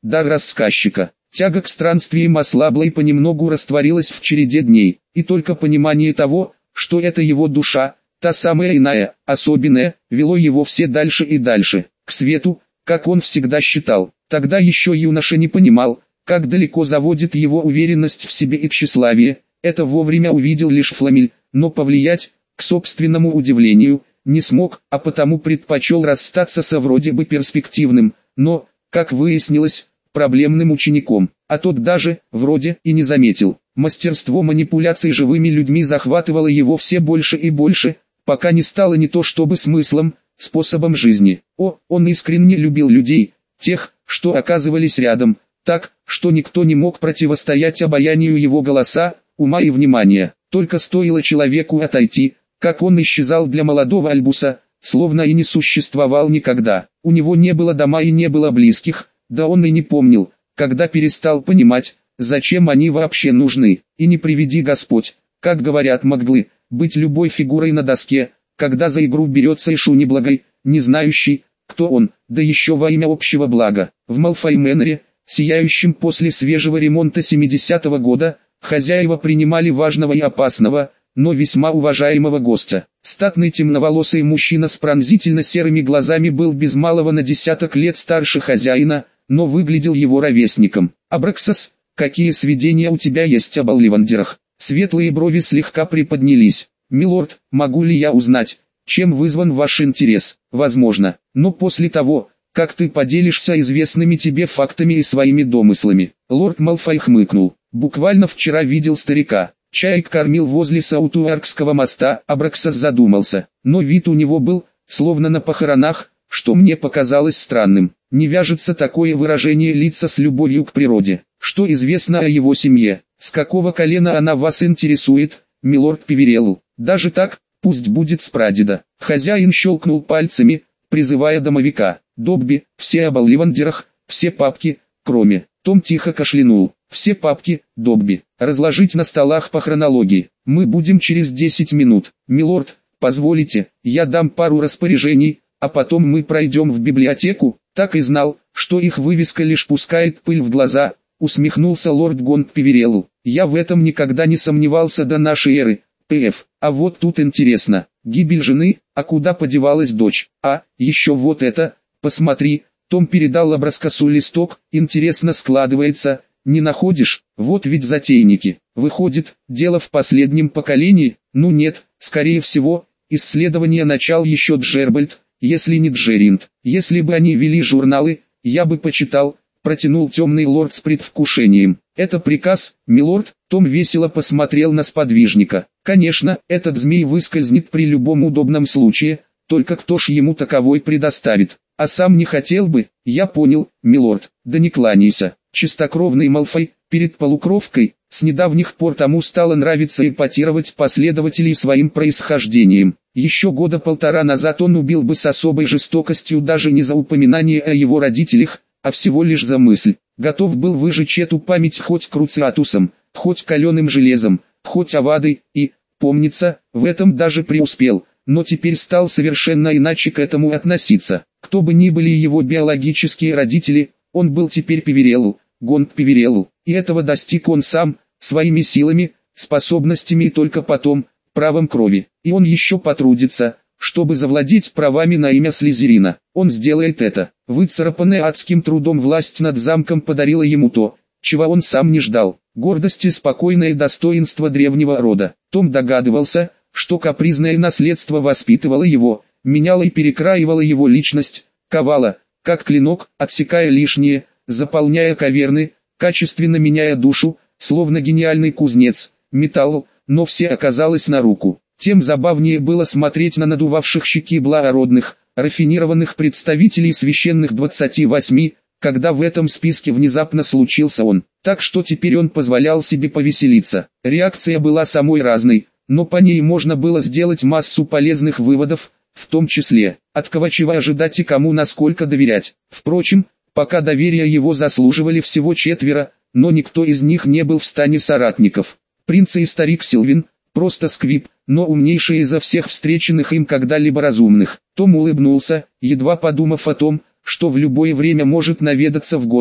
дар рассказчика. Тяга к странствиям ослабла и понемногу растворилась в череде дней, и только понимание того, что это его душа, та самая иная, особенная, вело его все дальше и дальше, к свету, как он всегда считал. Тогда еще юноша не понимал, как далеко заводит его уверенность в себе и тщеславие. Это вовремя увидел лишь Фламель, но повлиять, к собственному удивлению, не смог, а потому предпочел расстаться со вроде бы перспективным, но, как выяснилось, проблемным учеником, а тот даже, вроде, и не заметил. Мастерство манипуляций живыми людьми захватывало его все больше и больше, пока не стало не то чтобы смыслом, способом жизни. О, он искренне любил людей, тех, что оказывались рядом, так, что никто не мог противостоять обаянию его голоса, ума и внимания. Только стоило человеку отойти, как он исчезал для молодого Альбуса, словно и не существовал никогда. У него не было дома и не было близких, да он и не помнил, когда перестал понимать, зачем они вообще нужны. И не приведи Господь, как говорят маглы, быть любой фигурой на доске, когда за игру берется Ишу неблагой, не знающий, кто он, да еще во имя общего блага. В Малфой Мэннере, сияющем после свежего ремонта семидесятого года, хозяева принимали важного и опасного, но весьма уважаемого гостя. Статный темноволосый мужчина с пронзительно серыми глазами был без малого на десяток лет старше хозяина, но выглядел его ровесником. «Абраксас, какие сведения у тебя есть об Олливандерах?» Светлые брови слегка приподнялись. «Милорд, могу ли я узнать, чем вызван ваш интерес?» «Возможно, но после того, как ты поделишься известными тебе фактами и своими домыслами». Лорд Малфой хмыкнул. «Буквально вчера видел старика. Чаек кормил возле Саутуаркского моста». Абраксас задумался, но вид у него был, словно на похоронах, что мне показалось странным. Не вяжется такое выражение лица с любовью к природе. Что известно о его семье? С какого колена она вас интересует, милорд Певерелл? Даже так, пусть будет с прадеда. Хозяин щелкнул пальцами, призывая домовика. Добби, все об Олливандерах, все папки, кроме. Том тихо кашлянул. Все папки, Добби, разложить на столах по хронологии. Мы будем через десять минут. Милорд, позволите, я дам пару распоряжений, а потом мы пройдем в библиотеку. Так и знал, что их вывеска лишь пускает пыль в глаза, усмехнулся лорд Гонт Певерелл. Я в этом никогда не сомневался до нашей эры. П.Ф. А вот тут интересно, гибель жены, а куда подевалась дочь? А, еще вот это, посмотри. Том передал Абраксасу листок. Интересно складывается, не находишь? Вот ведь затейники. Выходит, дело в последнем поколении? Ну нет, скорее всего, исследование начал еще Джербальд, если не Джеринд. Если бы они вели журналы, я бы почитал, протянул темный лорд с предвкушением. Это приказ, милорд. Том весело посмотрел на сподвижника. Конечно, этот змей выскользнет при любом удобном случае, только кто ж ему таковой предоставит? А сам не хотел бы? Я понял, милорд. Да не кланяйся. Чистокровный Малфой, перед полукровкой, с недавних пор тому стало нравиться эпатировать последователей своим происхождением. Еще года полтора назад он убил бы с особой жестокостью даже не за упоминание о его родителях, а всего лишь за мысль. Готов был выжечь эту память хоть круциатусом, хоть каленым железом, хоть авадой, и, помнится, в этом даже преуспел, но теперь стал совершенно иначе к этому относиться. Кто бы ни были его биологические родители, он был теперь Певерелл, Гонт Певерелл, и этого достиг он сам, своими силами, способностями и только потом, правом крови. И он еще потрудится, чтобы завладеть правами на имя Слизерина. Он сделает это. Выцарапанная адским трудом власть над замком подарила ему то, чего он сам не ждал. Гордость и спокойное достоинство древнего рода. Том догадывался, что капризное наследство воспитывало его, меняло и перекраивало его личность, ковало, как клинок, отсекая лишнее, заполняя каверны, качественно меняя душу, словно гениальный кузнец, металл, но все оказалось на руку. Тем забавнее было смотреть на надувавших щеки благородных, рафинированных представителей священных двадцати восьми, когда в этом списке внезапно случился он. Так что теперь он позволял себе повеселиться. Реакция была самой разной, но по ней можно было сделать массу полезных выводов, в том числе, от кого чего ожидать и кому насколько доверять. Впрочем, пока доверия его заслуживали всего четверо, но никто из них не был в стане соратников. Принц и старик Сильвин, просто сквиб, но умнейший изо всех встреченных им когда-либо разумных. Том улыбнулся, едва подумав о том, что в любое время может наведаться в гости,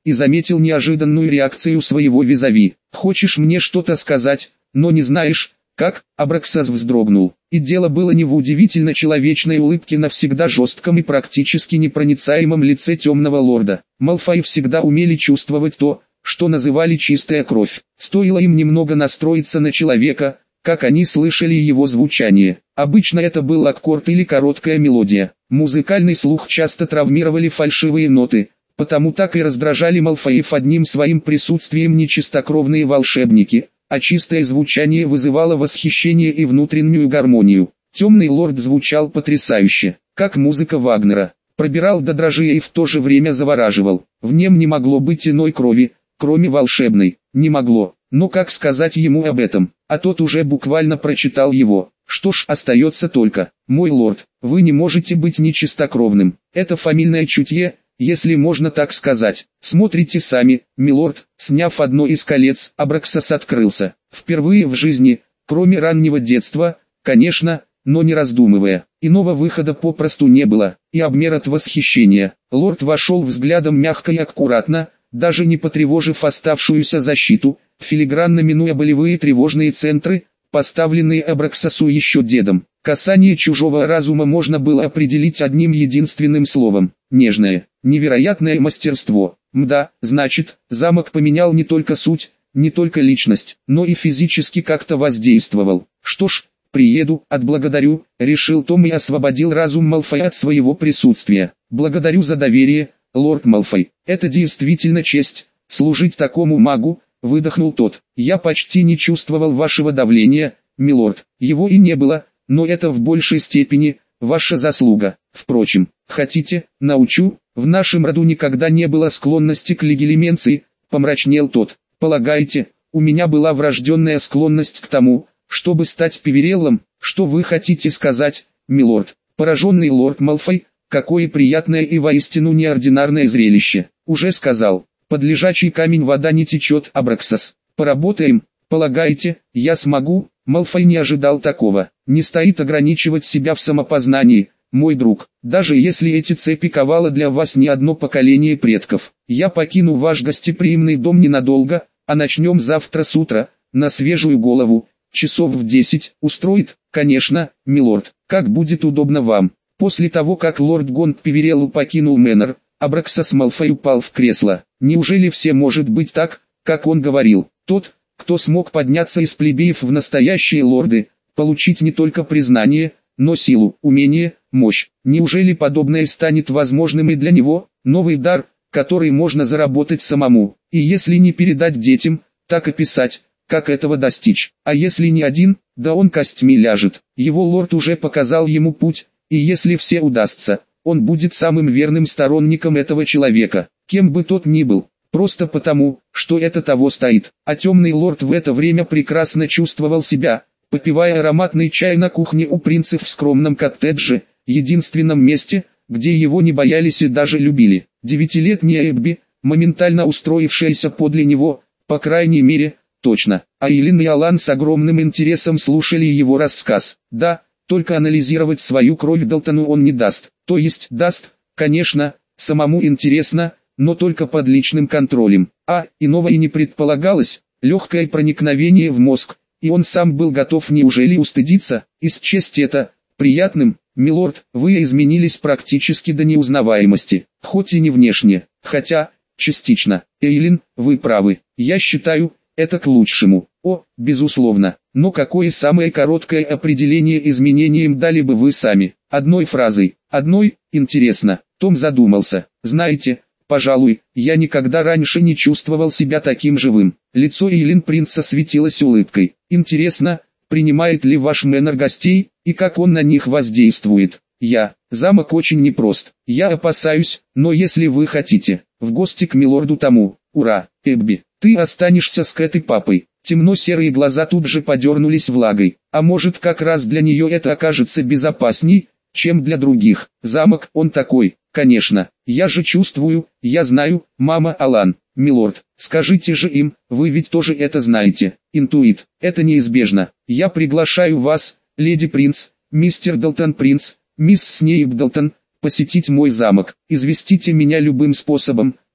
и заметил неожиданную реакцию своего визави. «Хочешь мне что-то сказать, но не знаешь, как?» Абраксас вздрогнул. И дело было не в удивительно человечной улыбке на всегда жестком и практически непроницаемом лице темного лорда. Малфои всегда умели чувствовать то, что называли чистая кровь. Стоило им немного настроиться на человека, как они слышали его звучание. Обычно это был аккорд или короткая мелодия. Музыкальный слух часто травмировали фальшивые ноты, потому так и раздражали Малфоев одним своим присутствием нечистокровные волшебники, а чистое звучание вызывало восхищение и внутреннюю гармонию. Темный лорд звучал потрясающе, как музыка Вагнера, пробирал до дрожи и в то же время завораживал. В нем не могло быть иной крови, кроме волшебной, не могло. Но как сказать ему об этом, а тот уже буквально прочитал его. Что ж, остается только: «Мой лорд, вы не можете быть нечистокровным. Это фамильное чутье, если можно так сказать. Смотрите сами, милорд». Сняв одно из колец, Абраксас открылся. Впервые в жизни, кроме раннего детства, конечно, но не раздумывая. Иного выхода попросту не было, и обмер от восхищения. Лорд вошел взглядом мягко и аккуратно, даже не потревожив оставшуюся защиту, филигранно минуя болевые тревожные центры, поставленные Абраксасу еще дедом. Касание чужого разума можно было определить одним единственным словом: нежное. Невероятное мастерство. Мда, значит, замок поменял не только суть, не только личность, но и физически как-то воздействовал. Что ж, приеду, отблагодарю, решил Том и освободил разум Малфоя от своего присутствия. Благодарю за доверие, лорд Малфой. Это действительно честь, служить такому магу, выдохнул тот. Я почти не чувствовал вашего давления, милорд. Его и не было, но это в большей степени ваша заслуга. Впрочем, хотите, научу? В нашем роду никогда не было склонности к легилименции, помрачнел тот. Полагаете, у меня была врожденная склонность к тому, чтобы стать пивереллом? Что вы хотите сказать, милорд? Пораженный лорд Малфой, какое приятное и воистину неординарное зрелище. Уже сказал, под лежачий камень вода не течет. Абраксас, поработаем, полагаете, я смогу? Малфой не ожидал такого. Не стоит ограничивать себя в самопознании, мой друг, даже если эти цепи ковало для вас не одно поколение предков. Я покину ваш гостеприимный дом ненадолго, а начнем завтра с утра, на свежую голову, часов в десять. Устроит? Конечно, милорд, как будет удобно вам. После того, как лорд Гонт Пиверелл покинул Мэннер, Абраксас Малфой упал в кресло. Неужели все может быть так, как он говорил? Тот, кто смог подняться из плебеев в настоящие лорды, получить не только признание, но силу, умение, мощь. Неужели подобное станет возможным и для него? Новый дар, который можно заработать самому. И если не передать детям, так описать, как этого достичь. А если не один, да он костьми ляжет. Его лорд уже показал ему путь, и если все удастся, он будет самым верным сторонником этого человека, кем бы тот ни был. Просто потому, что это того стоит. А темный лорд в это время прекрасно чувствовал себя, попивая ароматный чай на кухне у принцев в скромном коттедже, единственном месте, где его не боялись и даже любили. Девятилетняя Эбби, моментально устроившаяся подле него, по крайней мере, точно. А Элин и Алан с огромным интересом слушали его рассказ. Да, только анализировать свою кровь Далтону он не даст. То есть даст, конечно, самому интересно, но только под личным контролем. А, иного и не предполагалось, легкое проникновение в мозг, и он сам был готов неужели устыдиться, и счесть это приятным. Милорд, вы изменились практически до неузнаваемости, хоть и не внешне, хотя, частично. Эйлин, вы правы, я считаю, это к лучшему. О, безусловно, но какое самое короткое определение изменениям дали бы вы сами? Одной фразой, одной, интересно. Том задумался. Знаете, пожалуй, я никогда раньше не чувствовал себя таким живым. Лицо Эйлин принца светилось улыбкой. Интересно, принимает ли ваш Мэннер гостей, и как он на них воздействует? Я, замок очень непрост. Я опасаюсь, но если вы хотите, в гости к милорду тому, ура, Эбби, ты останешься с Кэт и папой. Темно-серые глаза тут же подернулись влагой. А может, как раз для нее это окажется безопасней, чем для других. Замок, он такой, конечно. Я же чувствую, я знаю, мама Алан, милорд. Скажите же им, вы ведь тоже это знаете. Интуит, это неизбежно. Я приглашаю вас, леди принц, мистер Далтон принц, мисс Снейп Далтон, посетить мой замок. Известите меня любым способом,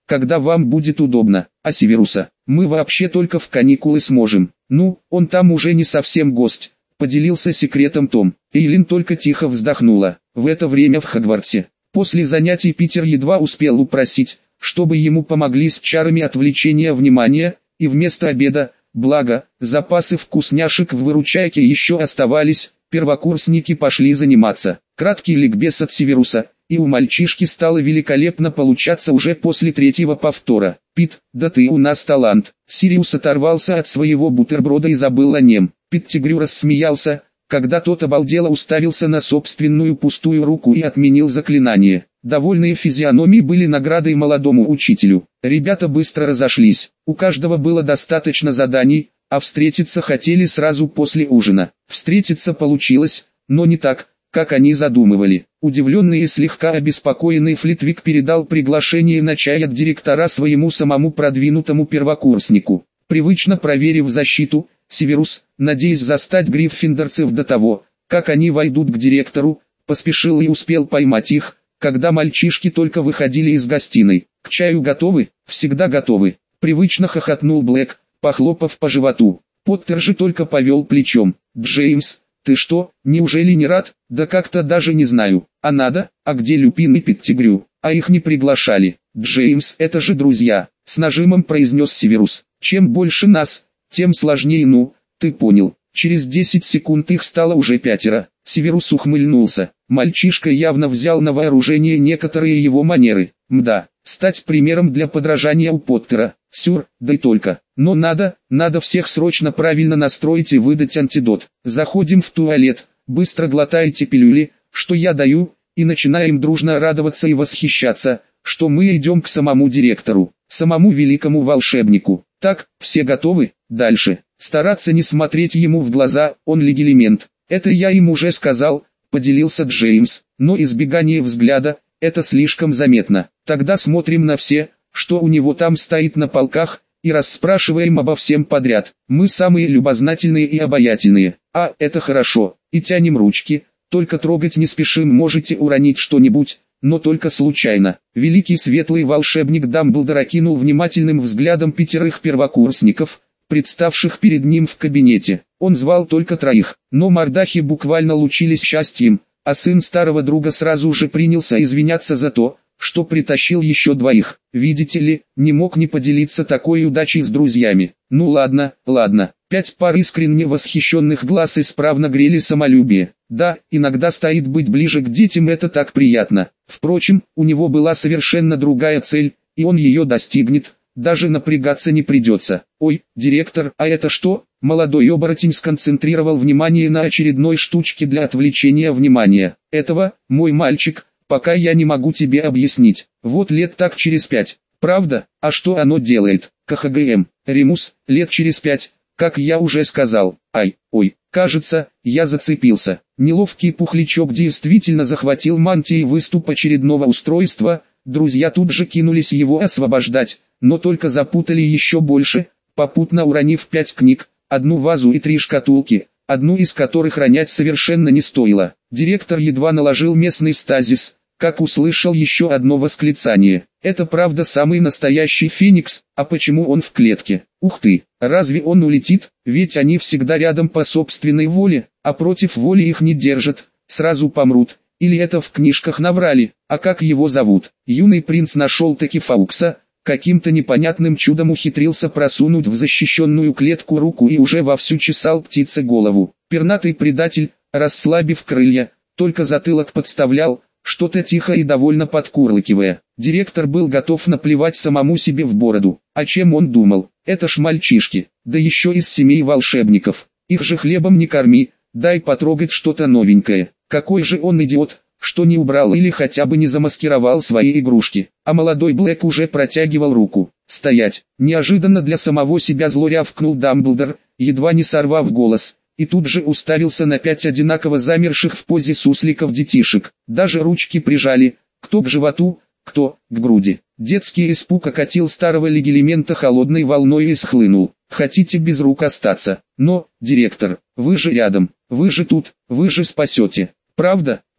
когда вам будет удобно. А Северуса, мы вообще только в каникулы сможем. Ну, он там уже не совсем гость, поделился секретом Том. Эйлин только тихо вздохнула. В это время в Хогвартсе, после занятий Питер едва успел упросить, чтобы ему помогли с чарами отвлечения внимания, и вместо обеда, благо, запасы вкусняшек в выручайке еще оставались, первокурсники пошли заниматься. Краткий ликбез от Северуса, и у мальчишки стало великолепно получаться уже после третьего повтора. «Пит, да ты у нас талант!» Сириус оторвался от своего бутерброда и забыл о нем. Петтигрю рассмеялся, когда тот обалдело уставился на собственную пустую руку и отменил заклинание. Довольные физиономии были наградой молодому учителю. Ребята быстро разошлись, у каждого было достаточно заданий, а встретиться хотели сразу после ужина. Встретиться получилось, но не так, как они задумывали. Удивленный и слегка обеспокоенный Флитвик передал приглашение на чай от директора своему самому продвинутому первокурснику. Привычно проверив защиту, Северус, надеясь застать гриффиндорцев до того, как они войдут к директору, поспешил и успел поймать их, когда мальчишки только выходили из гостиной. «К чаю готовы?» «Всегда готовы», — привычно хохотнул Блэк, похлопав по животу. Поттер же только повел плечом. «Джеймс, ты что, неужели не рад?» «Да как-то даже не знаю. А надо? А где Люпин и Петтигрю? А их не приглашали». «Джеймс, это же друзья», — с нажимом произнес Северус. «Чем больше нас, тем сложнее, ну, ты понял». Через десять секунд их стало уже пятеро. Северус ухмыльнулся. Мальчишка явно взял на вооружение некоторые его манеры. Мда, стать примером для подражания у Поттера. Сюр, да и только. Но надо, надо всех срочно правильно настроить и выдать антидот. Заходим в туалет, быстро глотаете пилюли, что я даю, и начинаем дружно радоваться и восхищаться, что мы идем к самому директору, самому великому волшебнику. Так, все готовы? Дальше. Стараться не смотреть ему в глаза, он легилимент. Это я им уже сказал, поделился Джеймс, но избегание взгляда, это слишком заметно. Тогда смотрим на все, что у него там стоит на полках, и расспрашиваем обо всем подряд. Мы самые любознательные и обаятельные. А, это хорошо, и тянем ручки, только трогать не спешим, можете уронить что-нибудь, но только случайно. Великий светлый волшебник Дамблдор окинул внимательным взглядом пятерых первокурсников, представших перед ним в кабинете. Он звал только троих, но мордахи буквально лучились счастьем, а сын старого друга сразу же принялся извиняться за то, что притащил еще двоих. Видите ли, не мог не поделиться такой удачей с друзьями. Ну ладно, ладно. Пять пар искренне восхищенных глаз исправно грели самолюбие. Да, иногда стоит быть ближе к детям, это так приятно. Впрочем, у него была совершенно другая цель, и он ее достигнет. Даже напрягаться не придется. Ой, директор, а это что? Молодой оборотень сконцентрировал внимание на очередной штучке для отвлечения внимания. Этого, мой мальчик, пока я не могу тебе объяснить. Вот лет так через пять. Правда? А что оно делает? КХГМ. Ремус, лет через пять, как я уже сказал. Ай, ой, кажется, я зацепился. Неловкий пухлячок действительно захватил мантией выступ очередного устройства. Друзья тут же кинулись его освобождать, но только запутали еще больше, попутно уронив пять книг, одну вазу и три шкатулки, одну из которых ронять совершенно не стоило. Директор едва наложил местный стазис, как услышал еще одно восклицание. Это правда самый настоящий Феникс, а почему он в клетке? Ух ты, разве он улетит? Ведь они всегда рядом по собственной воле, а против воли их не держат, сразу помрут. Или это в книжках наврали? А как его зовут? Юный принц нашел таки Фаукса, каким-то непонятным чудом ухитрился просунуть в защищенную клетку руку и уже вовсю чесал птице голову. Пернатый предатель, расслабив крылья, только затылок подставлял, что-то тихо и довольно подкурлыкивая. Директор был готов наплевать самому себе в бороду. О чем он думал? Это ж мальчишки, да еще из семей волшебников. Их же хлебом не корми, дай потрогать что-то новенькое. Какой же он идиот, что не убрал или хотя бы не замаскировал свои игрушки. А молодой Блэк уже протягивал руку. «Стоять!» Неожиданно для самого себя зло рявкнул Дамблдор, едва не сорвав голос, и тут же уставился на пять одинаково замерших в позе сусликов детишек. Даже ручки прижали, кто к животу, кто к груди. Детский испуг окатил старого легилимента холодной волной и схлынул. «Хотите без рук остаться? Но, директор, вы же рядом, вы же тут, вы же спасете. Правда?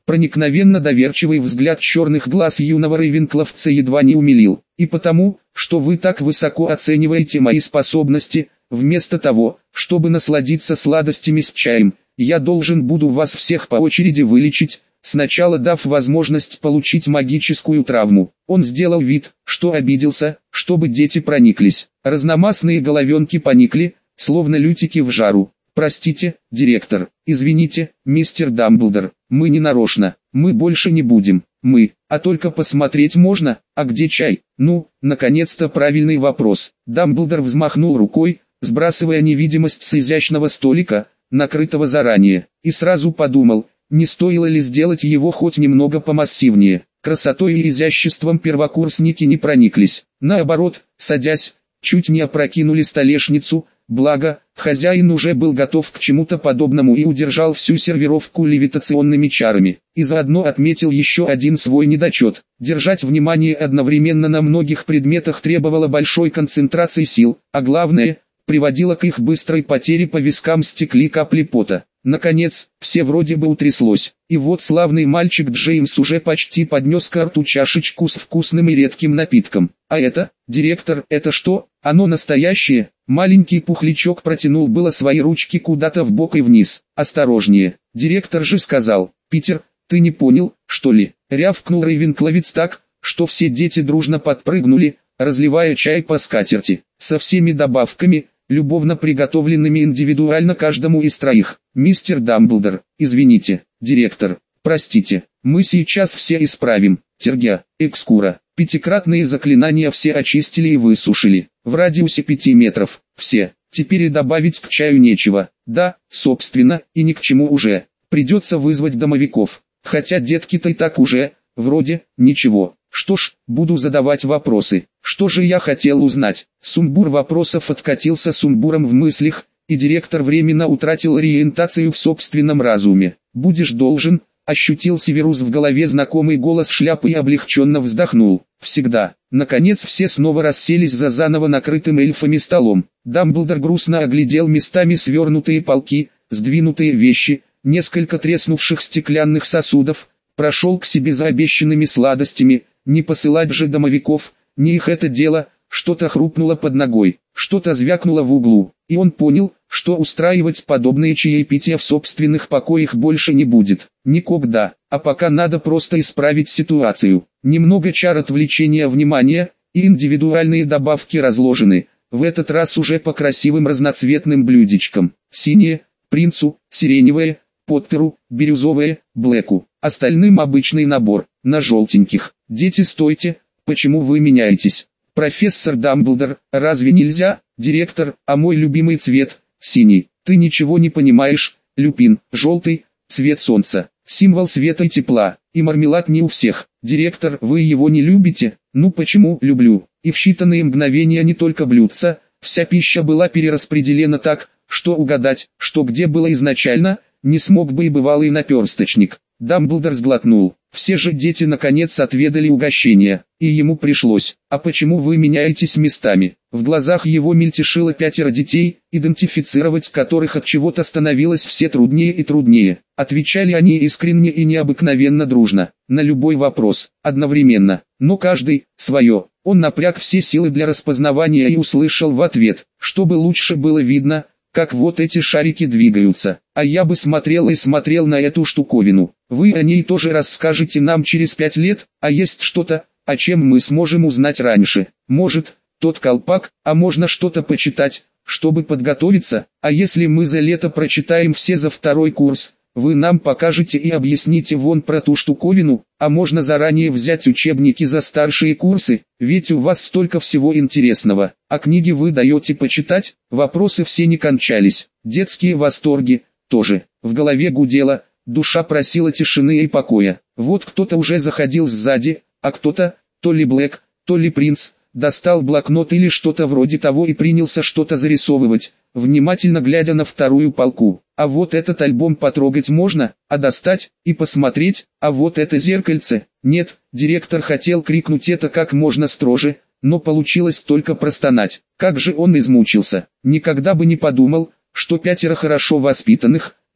Проникновенно доверчивый взгляд черных глаз юного рейвенкловца едва не умилил. И потому, что вы так высоко оцениваете мои способности, вместо того, чтобы насладиться сладостями с чаем, я должен буду вас всех по очереди вылечить, сначала дав возможность получить магическую травму. Он сделал вид, что обиделся, чтобы дети прониклись. Разномастные головенки поникли, словно лютики в жару. «Простите, директор, извините, мистер Дамблдор, мы не нарочно, мы больше не будем, мы, а только посмотреть можно, а где чай?» «Ну, наконец-то правильный вопрос». Дамблдор взмахнул рукой, сбрасывая невидимость с изящного столика, накрытого заранее, и сразу подумал, не стоило ли сделать его хоть немного помассивнее. Красотой и изяществом первокурсники не прониклись, наоборот, садясь, чуть не опрокинули столешницу. Благо, хозяин уже был готов к чему-то подобному и удержал всю сервировку левитационными чарами, и заодно отметил еще один свой недочет. Держать внимание одновременно на многих предметах требовало большой концентрации сил, а главное, приводило к их быстрой потере, по вискам стекли капли пота. Наконец, все вроде бы утряслось, и вот славный мальчик Джеймс уже почти поднес к рту чашечку с вкусным и редким напитком. «А это, директор, это что? Оно настоящее?» Маленький пухлячок протянул было свои ручки куда-то вбок и вниз. «Осторожнее, директор же сказал». «Питер, ты не понял, что ли?» Рявкнул рейвенкловец так, что все дети дружно подпрыгнули, разливая чай по скатерти, со всеми добавками, любовно приготовленными индивидуально каждому из троих. «Мистер Дамблдор, извините, директор, простите, мы сейчас все исправим». Тергя, экскура, пятикратные заклинания все очистили и высушили, в радиусе пяти метров, все, теперь и добавить к чаю нечего. Да, собственно, и ни к чему уже, придется вызвать домовиков, хотя детки-то и так уже, вроде, ничего. Что ж, буду задавать вопросы. Что же я хотел узнать? Сумбур вопросов откатился сумбуром в мыслях, и директор временно утратил ориентацию в собственном разуме. «Будешь должен», ощутил Северус в голове знакомый голос шляпы и облегченно вздохнул. «Всегда». Наконец все снова расселись за заново накрытым эльфами столом. Дамблдор грустно оглядел местами свернутые полки, сдвинутые вещи, несколько треснувших стеклянных сосудов, прошел к себе за обещанными сладостями. Не посылать же домовиков, не их это дело. Что-то хрупнуло под ногой, что-то звякнуло в углу, и он понял, что устраивать подобные чаепития в собственных покоях больше не будет. Никогда, а пока надо просто исправить ситуацию. Немного чар отвлечения внимания, и индивидуальные добавки разложены, в этот раз уже по красивым разноцветным блюдечкам. Синее – принцу, сиреневое – Поттеру, бирюзовое – Блэку, остальным обычный набор, на желтеньких. «Дети, стойте, почему вы меняетесь?» «Профессор Дамблдор, разве нельзя?» «Директор, а мой любимый цвет – синий». «Ты ничего не понимаешь, Люпин, желтый – цвет солнца, символ света и тепла, и мармелад не у всех». «Директор, вы его не любите?» «Ну почему люблю?» И в считанные мгновения не только блюдца, вся пища была перераспределена так, что угадать, что где было изначально, не смог бы и бывалый наперсточник. Дамблдор сглотнул. Все же дети наконец отведали угощение, и ему пришлось. «А почему вы меняетесь местами?» В глазах его мельтешило пятеро детей, идентифицировать которых от чего-то становилось все труднее и труднее. Отвечали они искренне и необыкновенно дружно, на любой вопрос, одновременно, но каждый – свое. Он напряг все силы для распознавания и услышал в ответ, чтобы лучше было видно, как вот эти шарики двигаются. «А я бы смотрел и смотрел на эту штуковину. Вы о ней тоже расскажете нам через пять лет, а есть что-то, о чем мы сможем узнать раньше. Может, тот колпак, а можно что-то почитать, чтобы подготовиться, а если мы за лето прочитаем все за второй курс, вы нам покажете и объясните вон про ту штуковину, а можно заранее взять учебники за старшие курсы, ведь у вас столько всего интересного, а книги вы даете почитать?» Вопросы все не кончались, детские восторги тоже. В голове гудело, душа просила тишины и покоя. Вот кто-то уже заходил сзади, а кто-то, то ли Блэк, то ли Принц, достал блокнот или что-то вроде того и принялся что-то зарисовывать, внимательно глядя на вторую полку. «А вот этот альбом потрогать можно, а достать и посмотреть, а вот это зеркальце?» «Нет», директор хотел крикнуть это как можно строже, но получилось только простонать. Как же он измучился. Никогда бы не подумал, что пятеро хорошо воспитанных,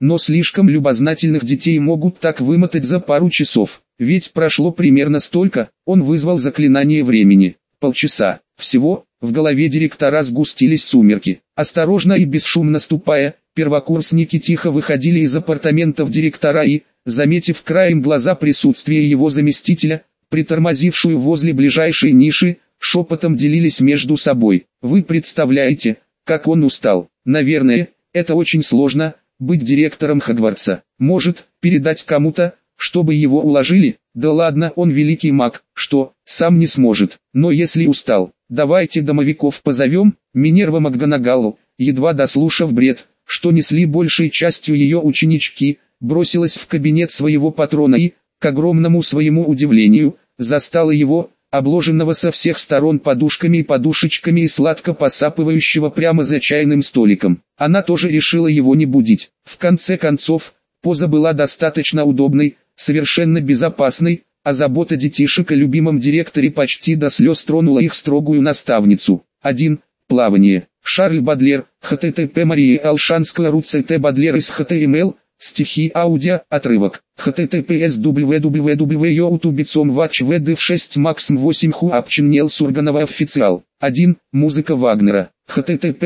но слишком любознательных детей могут так вымотать за пару часов. Ведь прошло примерно столько, он вызвал заклинание времени. Полчаса. Всего, в голове директора сгустились сумерки. Осторожно и бесшумно ступая, первокурсники тихо выходили из апартаментов директора и, заметив краем глаза присутствие его заместителя, притормозившую возле ближайшей ниши, шепотом делились между собой. Вы представляете, как он устал? Наверное, это очень сложно, быть директором Хогвартса. Может, передать кому-то, чтобы его уложили? Да ладно, он великий маг, что, сам не сможет. Но если устал, давайте домовиков позовем. Минерва МакГонагалл, едва дослушав бред, что несли большей частью ее ученички, бросилась в кабинет своего патрона и, к огромному своему удивлению, застала его, обложенного со всех сторон подушками и подушечками и сладко посапывающего прямо за чайным столиком. Она тоже решила его не будить. В конце концов, поза была достаточно удобной, совершенно безопасной, а забота детишек о любимом директоре почти до слез тронула их строгую наставницу. один. Плавание. Шарль Бадлер, http Мария Алшанская РУЦТ Бадлер из эйч ти эм эл, стихи аудио, отрывок. https www.youtube.com watch vdf шесть максим восемь хуапчин Нел Сурганова официал. один. Музыка Вагнера. http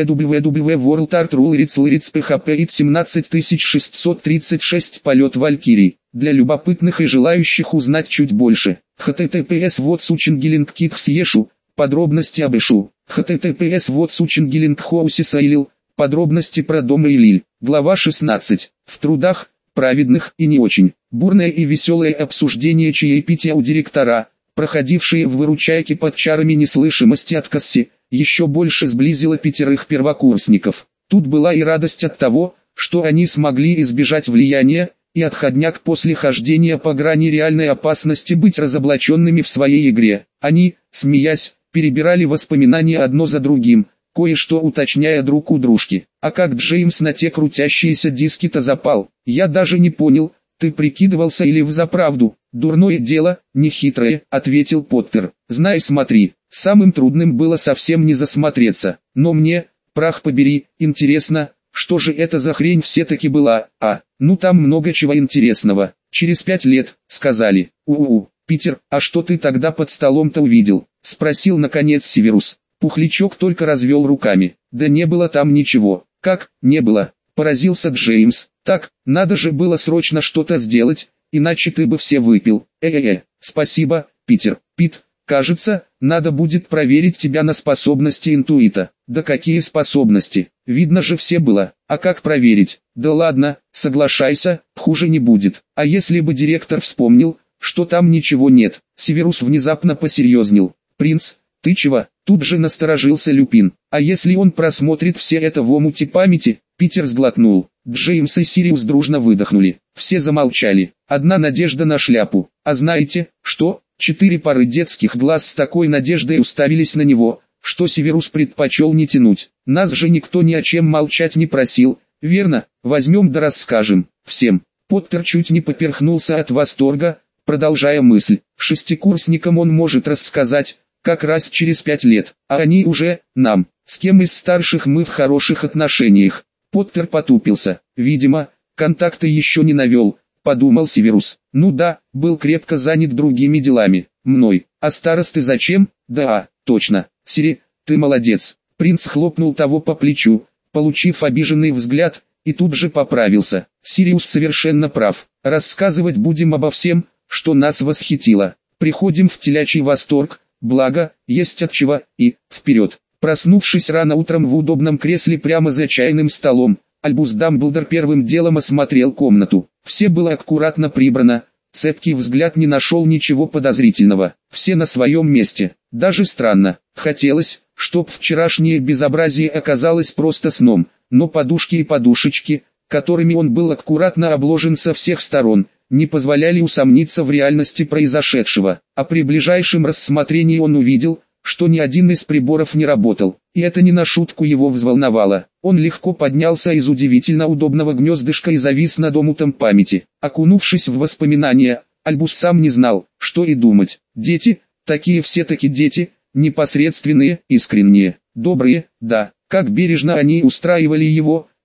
www.worldartruleritslyrics.php ит семнадцать тысяч шестьсот тридцать шесть Полет Валькирий. Для любопытных и желающих узнать чуть больше. https вот Сучингелинг Китхсешу. Подробности об Ишу. https вот Сучингелинг Хоусисайлил. Подробности про дом Эйлиль. Глава шестнадцать. В трудах, праведных и не очень. Бурное и веселое обсуждение чаепития у директора, проходившие в выручайке под чарами неслышимости от Касси, еще больше сблизило пятерых первокурсников. Тут была и радость от того, что они смогли избежать влияния, и отходняк после хождения по грани реальной опасности быть разоблаченными в своей игре. Они, смеясь, перебирали воспоминания одно за другим, кое-что уточняя друг у дружки. А как Джеймс на те крутящиеся диски-то запал? Я даже не понял, ты прикидывался или взаправду? Дурное дело, нехитрое, ответил Поттер. Знай, смотри, самым трудным было совсем не засмотреться. Но мне, прах побери, интересно, что же это за хрень все-таки была? А, ну там много чего интересного. Через пять лет, сказали. У-у-у, Питер, а что ты тогда под столом-то увидел? Спросил наконец Северус. Пухлячок только развел руками. Да не было там ничего. Как, не было? Поразился Джеймс. Так, надо же было срочно что-то сделать, иначе ты бы все выпил. Э-э-э, спасибо, Питер. Пит, кажется, надо будет проверить тебя на способности интуита. Да какие способности? Видно же все было. А как проверить? Да ладно, соглашайся, хуже не будет. А если бы директор вспомнил, что там ничего нет? Северус внезапно посерьезнел. Принц, ты чего? Тут же насторожился Люпин. А если он просмотрит все это в омуте памяти? Питер сглотнул. Джеймс и Сириус дружно выдохнули. Все замолчали. Одна надежда на шляпу. А знаете, что? Четыре пары детских глаз с такой надеждой уставились на него, что Северус предпочел не тянуть. Нас же никто ни о чем молчать не просил, верно? Возьмем да расскажем. Всем. Поттер чуть не поперхнулся от восторга, продолжая мысль. Шестикурсникам он может рассказать, как раз через пять лет, а они уже, нам, с кем из старших мы в хороших отношениях. Поттер потупился. Видимо, контакты еще не навел, подумал Северус. Ну да, был крепко занят другими делами. Мной. А старосты зачем? Да, точно. Сири, ты молодец. Принц хлопнул того по плечу, получив обиженный взгляд, и тут же поправился. Сириус совершенно прав. Рассказывать будем обо всем, что нас восхитило. Приходим в телячий восторг. Благо, есть от чего, и, вперед. Проснувшись рано утром в удобном кресле прямо за чайным столом, Альбус Дамблдор первым делом осмотрел комнату. Все было аккуратно прибрано, цепкий взгляд не нашел ничего подозрительного. Все на своем месте. Даже странно, хотелось, чтоб вчерашнее безобразие оказалось просто сном, но подушки и подушечки, которыми он был аккуратно обложен со всех сторон, не позволяли усомниться в реальности произошедшего, а при ближайшем рассмотрении он увидел, что ни один из приборов не работал, и это не на шутку его взволновало. Он легко поднялся из удивительно удобного гнездышка и завис над омутом памяти. Окунувшись в воспоминания, Альбус сам не знал, что и думать. Дети, такие все-таки дети, непосредственные, искренние, добрые, да, как бережно они устраивали его,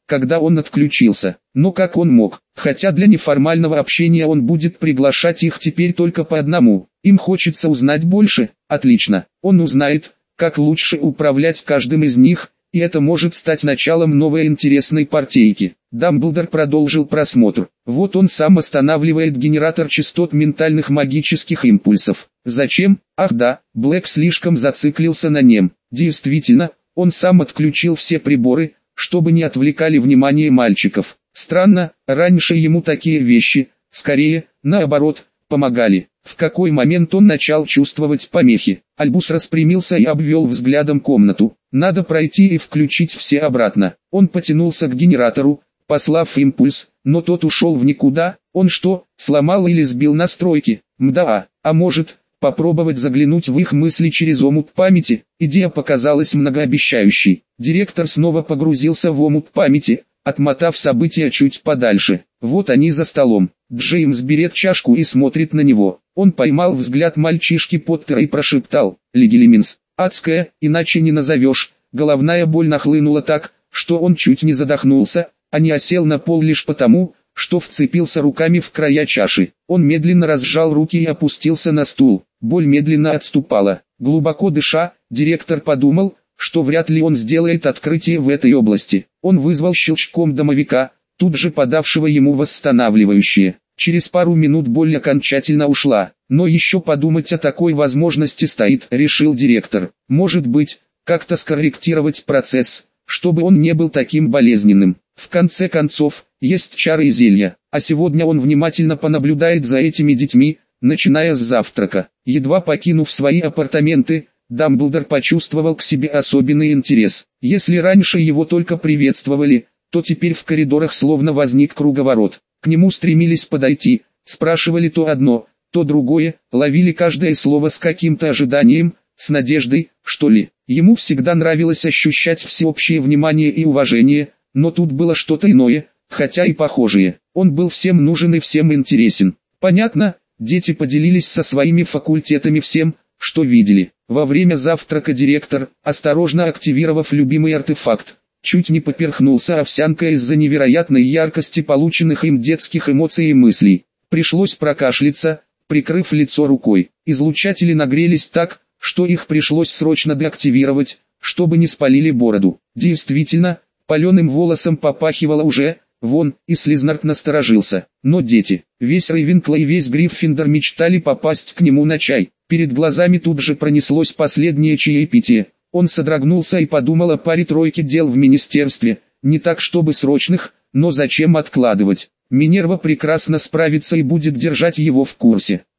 когда он отключился. Но как он мог? Хотя для неформального общения он будет приглашать их теперь только по одному. Им хочется узнать больше. Отлично. Он узнает, как лучше управлять каждым из них, и это может стать началом новой интересной партейки. Дамблдор продолжил просмотр. Вот он сам останавливает генератор частот ментальных магических импульсов. Зачем? Ах да, Блэк слишком зациклился на нем. Действительно, он сам отключил все приборы, чтобы не отвлекали внимание мальчиков. Странно, раньше ему такие вещи, скорее, наоборот, помогали. В какой момент он начал чувствовать помехи? Альбус распрямился и обвел взглядом комнату. Надо пройти и включить все обратно. Он потянулся к генератору, послав импульс, но тот ушел в никуда. Он что, сломал или сбил настройки? Мда, а может, попробовать заглянуть в их мысли через омут памяти? Идея показалась многообещающей. Директор снова погрузился в омут памяти, отмотав события чуть подальше. Вот они за столом. Джеймс берет чашку и смотрит на него. Он поймал взгляд мальчишки Поттера и прошептал: «Легилиминс, адская, иначе не назовешь». Головная боль нахлынула так, что он чуть не задохнулся, а не осел на пол лишь потому, что вцепился руками в края чаши. Он медленно разжал руки и опустился на стул. Боль медленно отступала. Глубоко дыша, директор подумал, что вряд ли он сделает открытие в этой области. Он вызвал щелчком домовика, тут же подавшего ему восстанавливающее. Через пару минут боль окончательно ушла. Но еще подумать о такой возможности стоит, решил директор. Может быть, как-то скорректировать процесс, чтобы он не был таким болезненным. В конце концов, есть чары и зелья, а сегодня он внимательно понаблюдает за этими детьми, начиная с завтрака. Едва покинув свои апартаменты, Дамблдор почувствовал к себе особенный интерес. Если раньше его только приветствовали, то теперь в коридорах словно возник круговорот. К нему стремились подойти, спрашивали то одно, то другое, ловили каждое слово с каким-то ожиданием, с надеждой, что ли. Ему всегда нравилось ощущать всеобщее внимание и уважение, но тут было что-то иное, хотя и похожее. Он был всем нужен и всем интересен. Понятно, дети поделились со своими факультетами всем, что видели. Во время завтрака директор, осторожно активировав любимый артефакт, чуть не поперхнулся овсянкой из-за невероятной яркости полученных им детских эмоций и мыслей. Пришлось прокашляться, прикрыв лицо рукой. Излучатели нагрелись так, что их пришлось срочно деактивировать, чтобы не спалили бороду. Действительно, паленым волосом попахивало уже, вон, и Слизнард насторожился. Но дети, весь Рейвенкло и весь Гриффиндор мечтали попасть к нему на чай. Перед глазами тут же пронеслось последнее чаепитие. Он содрогнулся и подумал о паре-тройке дел в министерстве, не так чтобы срочных, но зачем откладывать? Минерва прекрасно справится и будет держать его в курсе.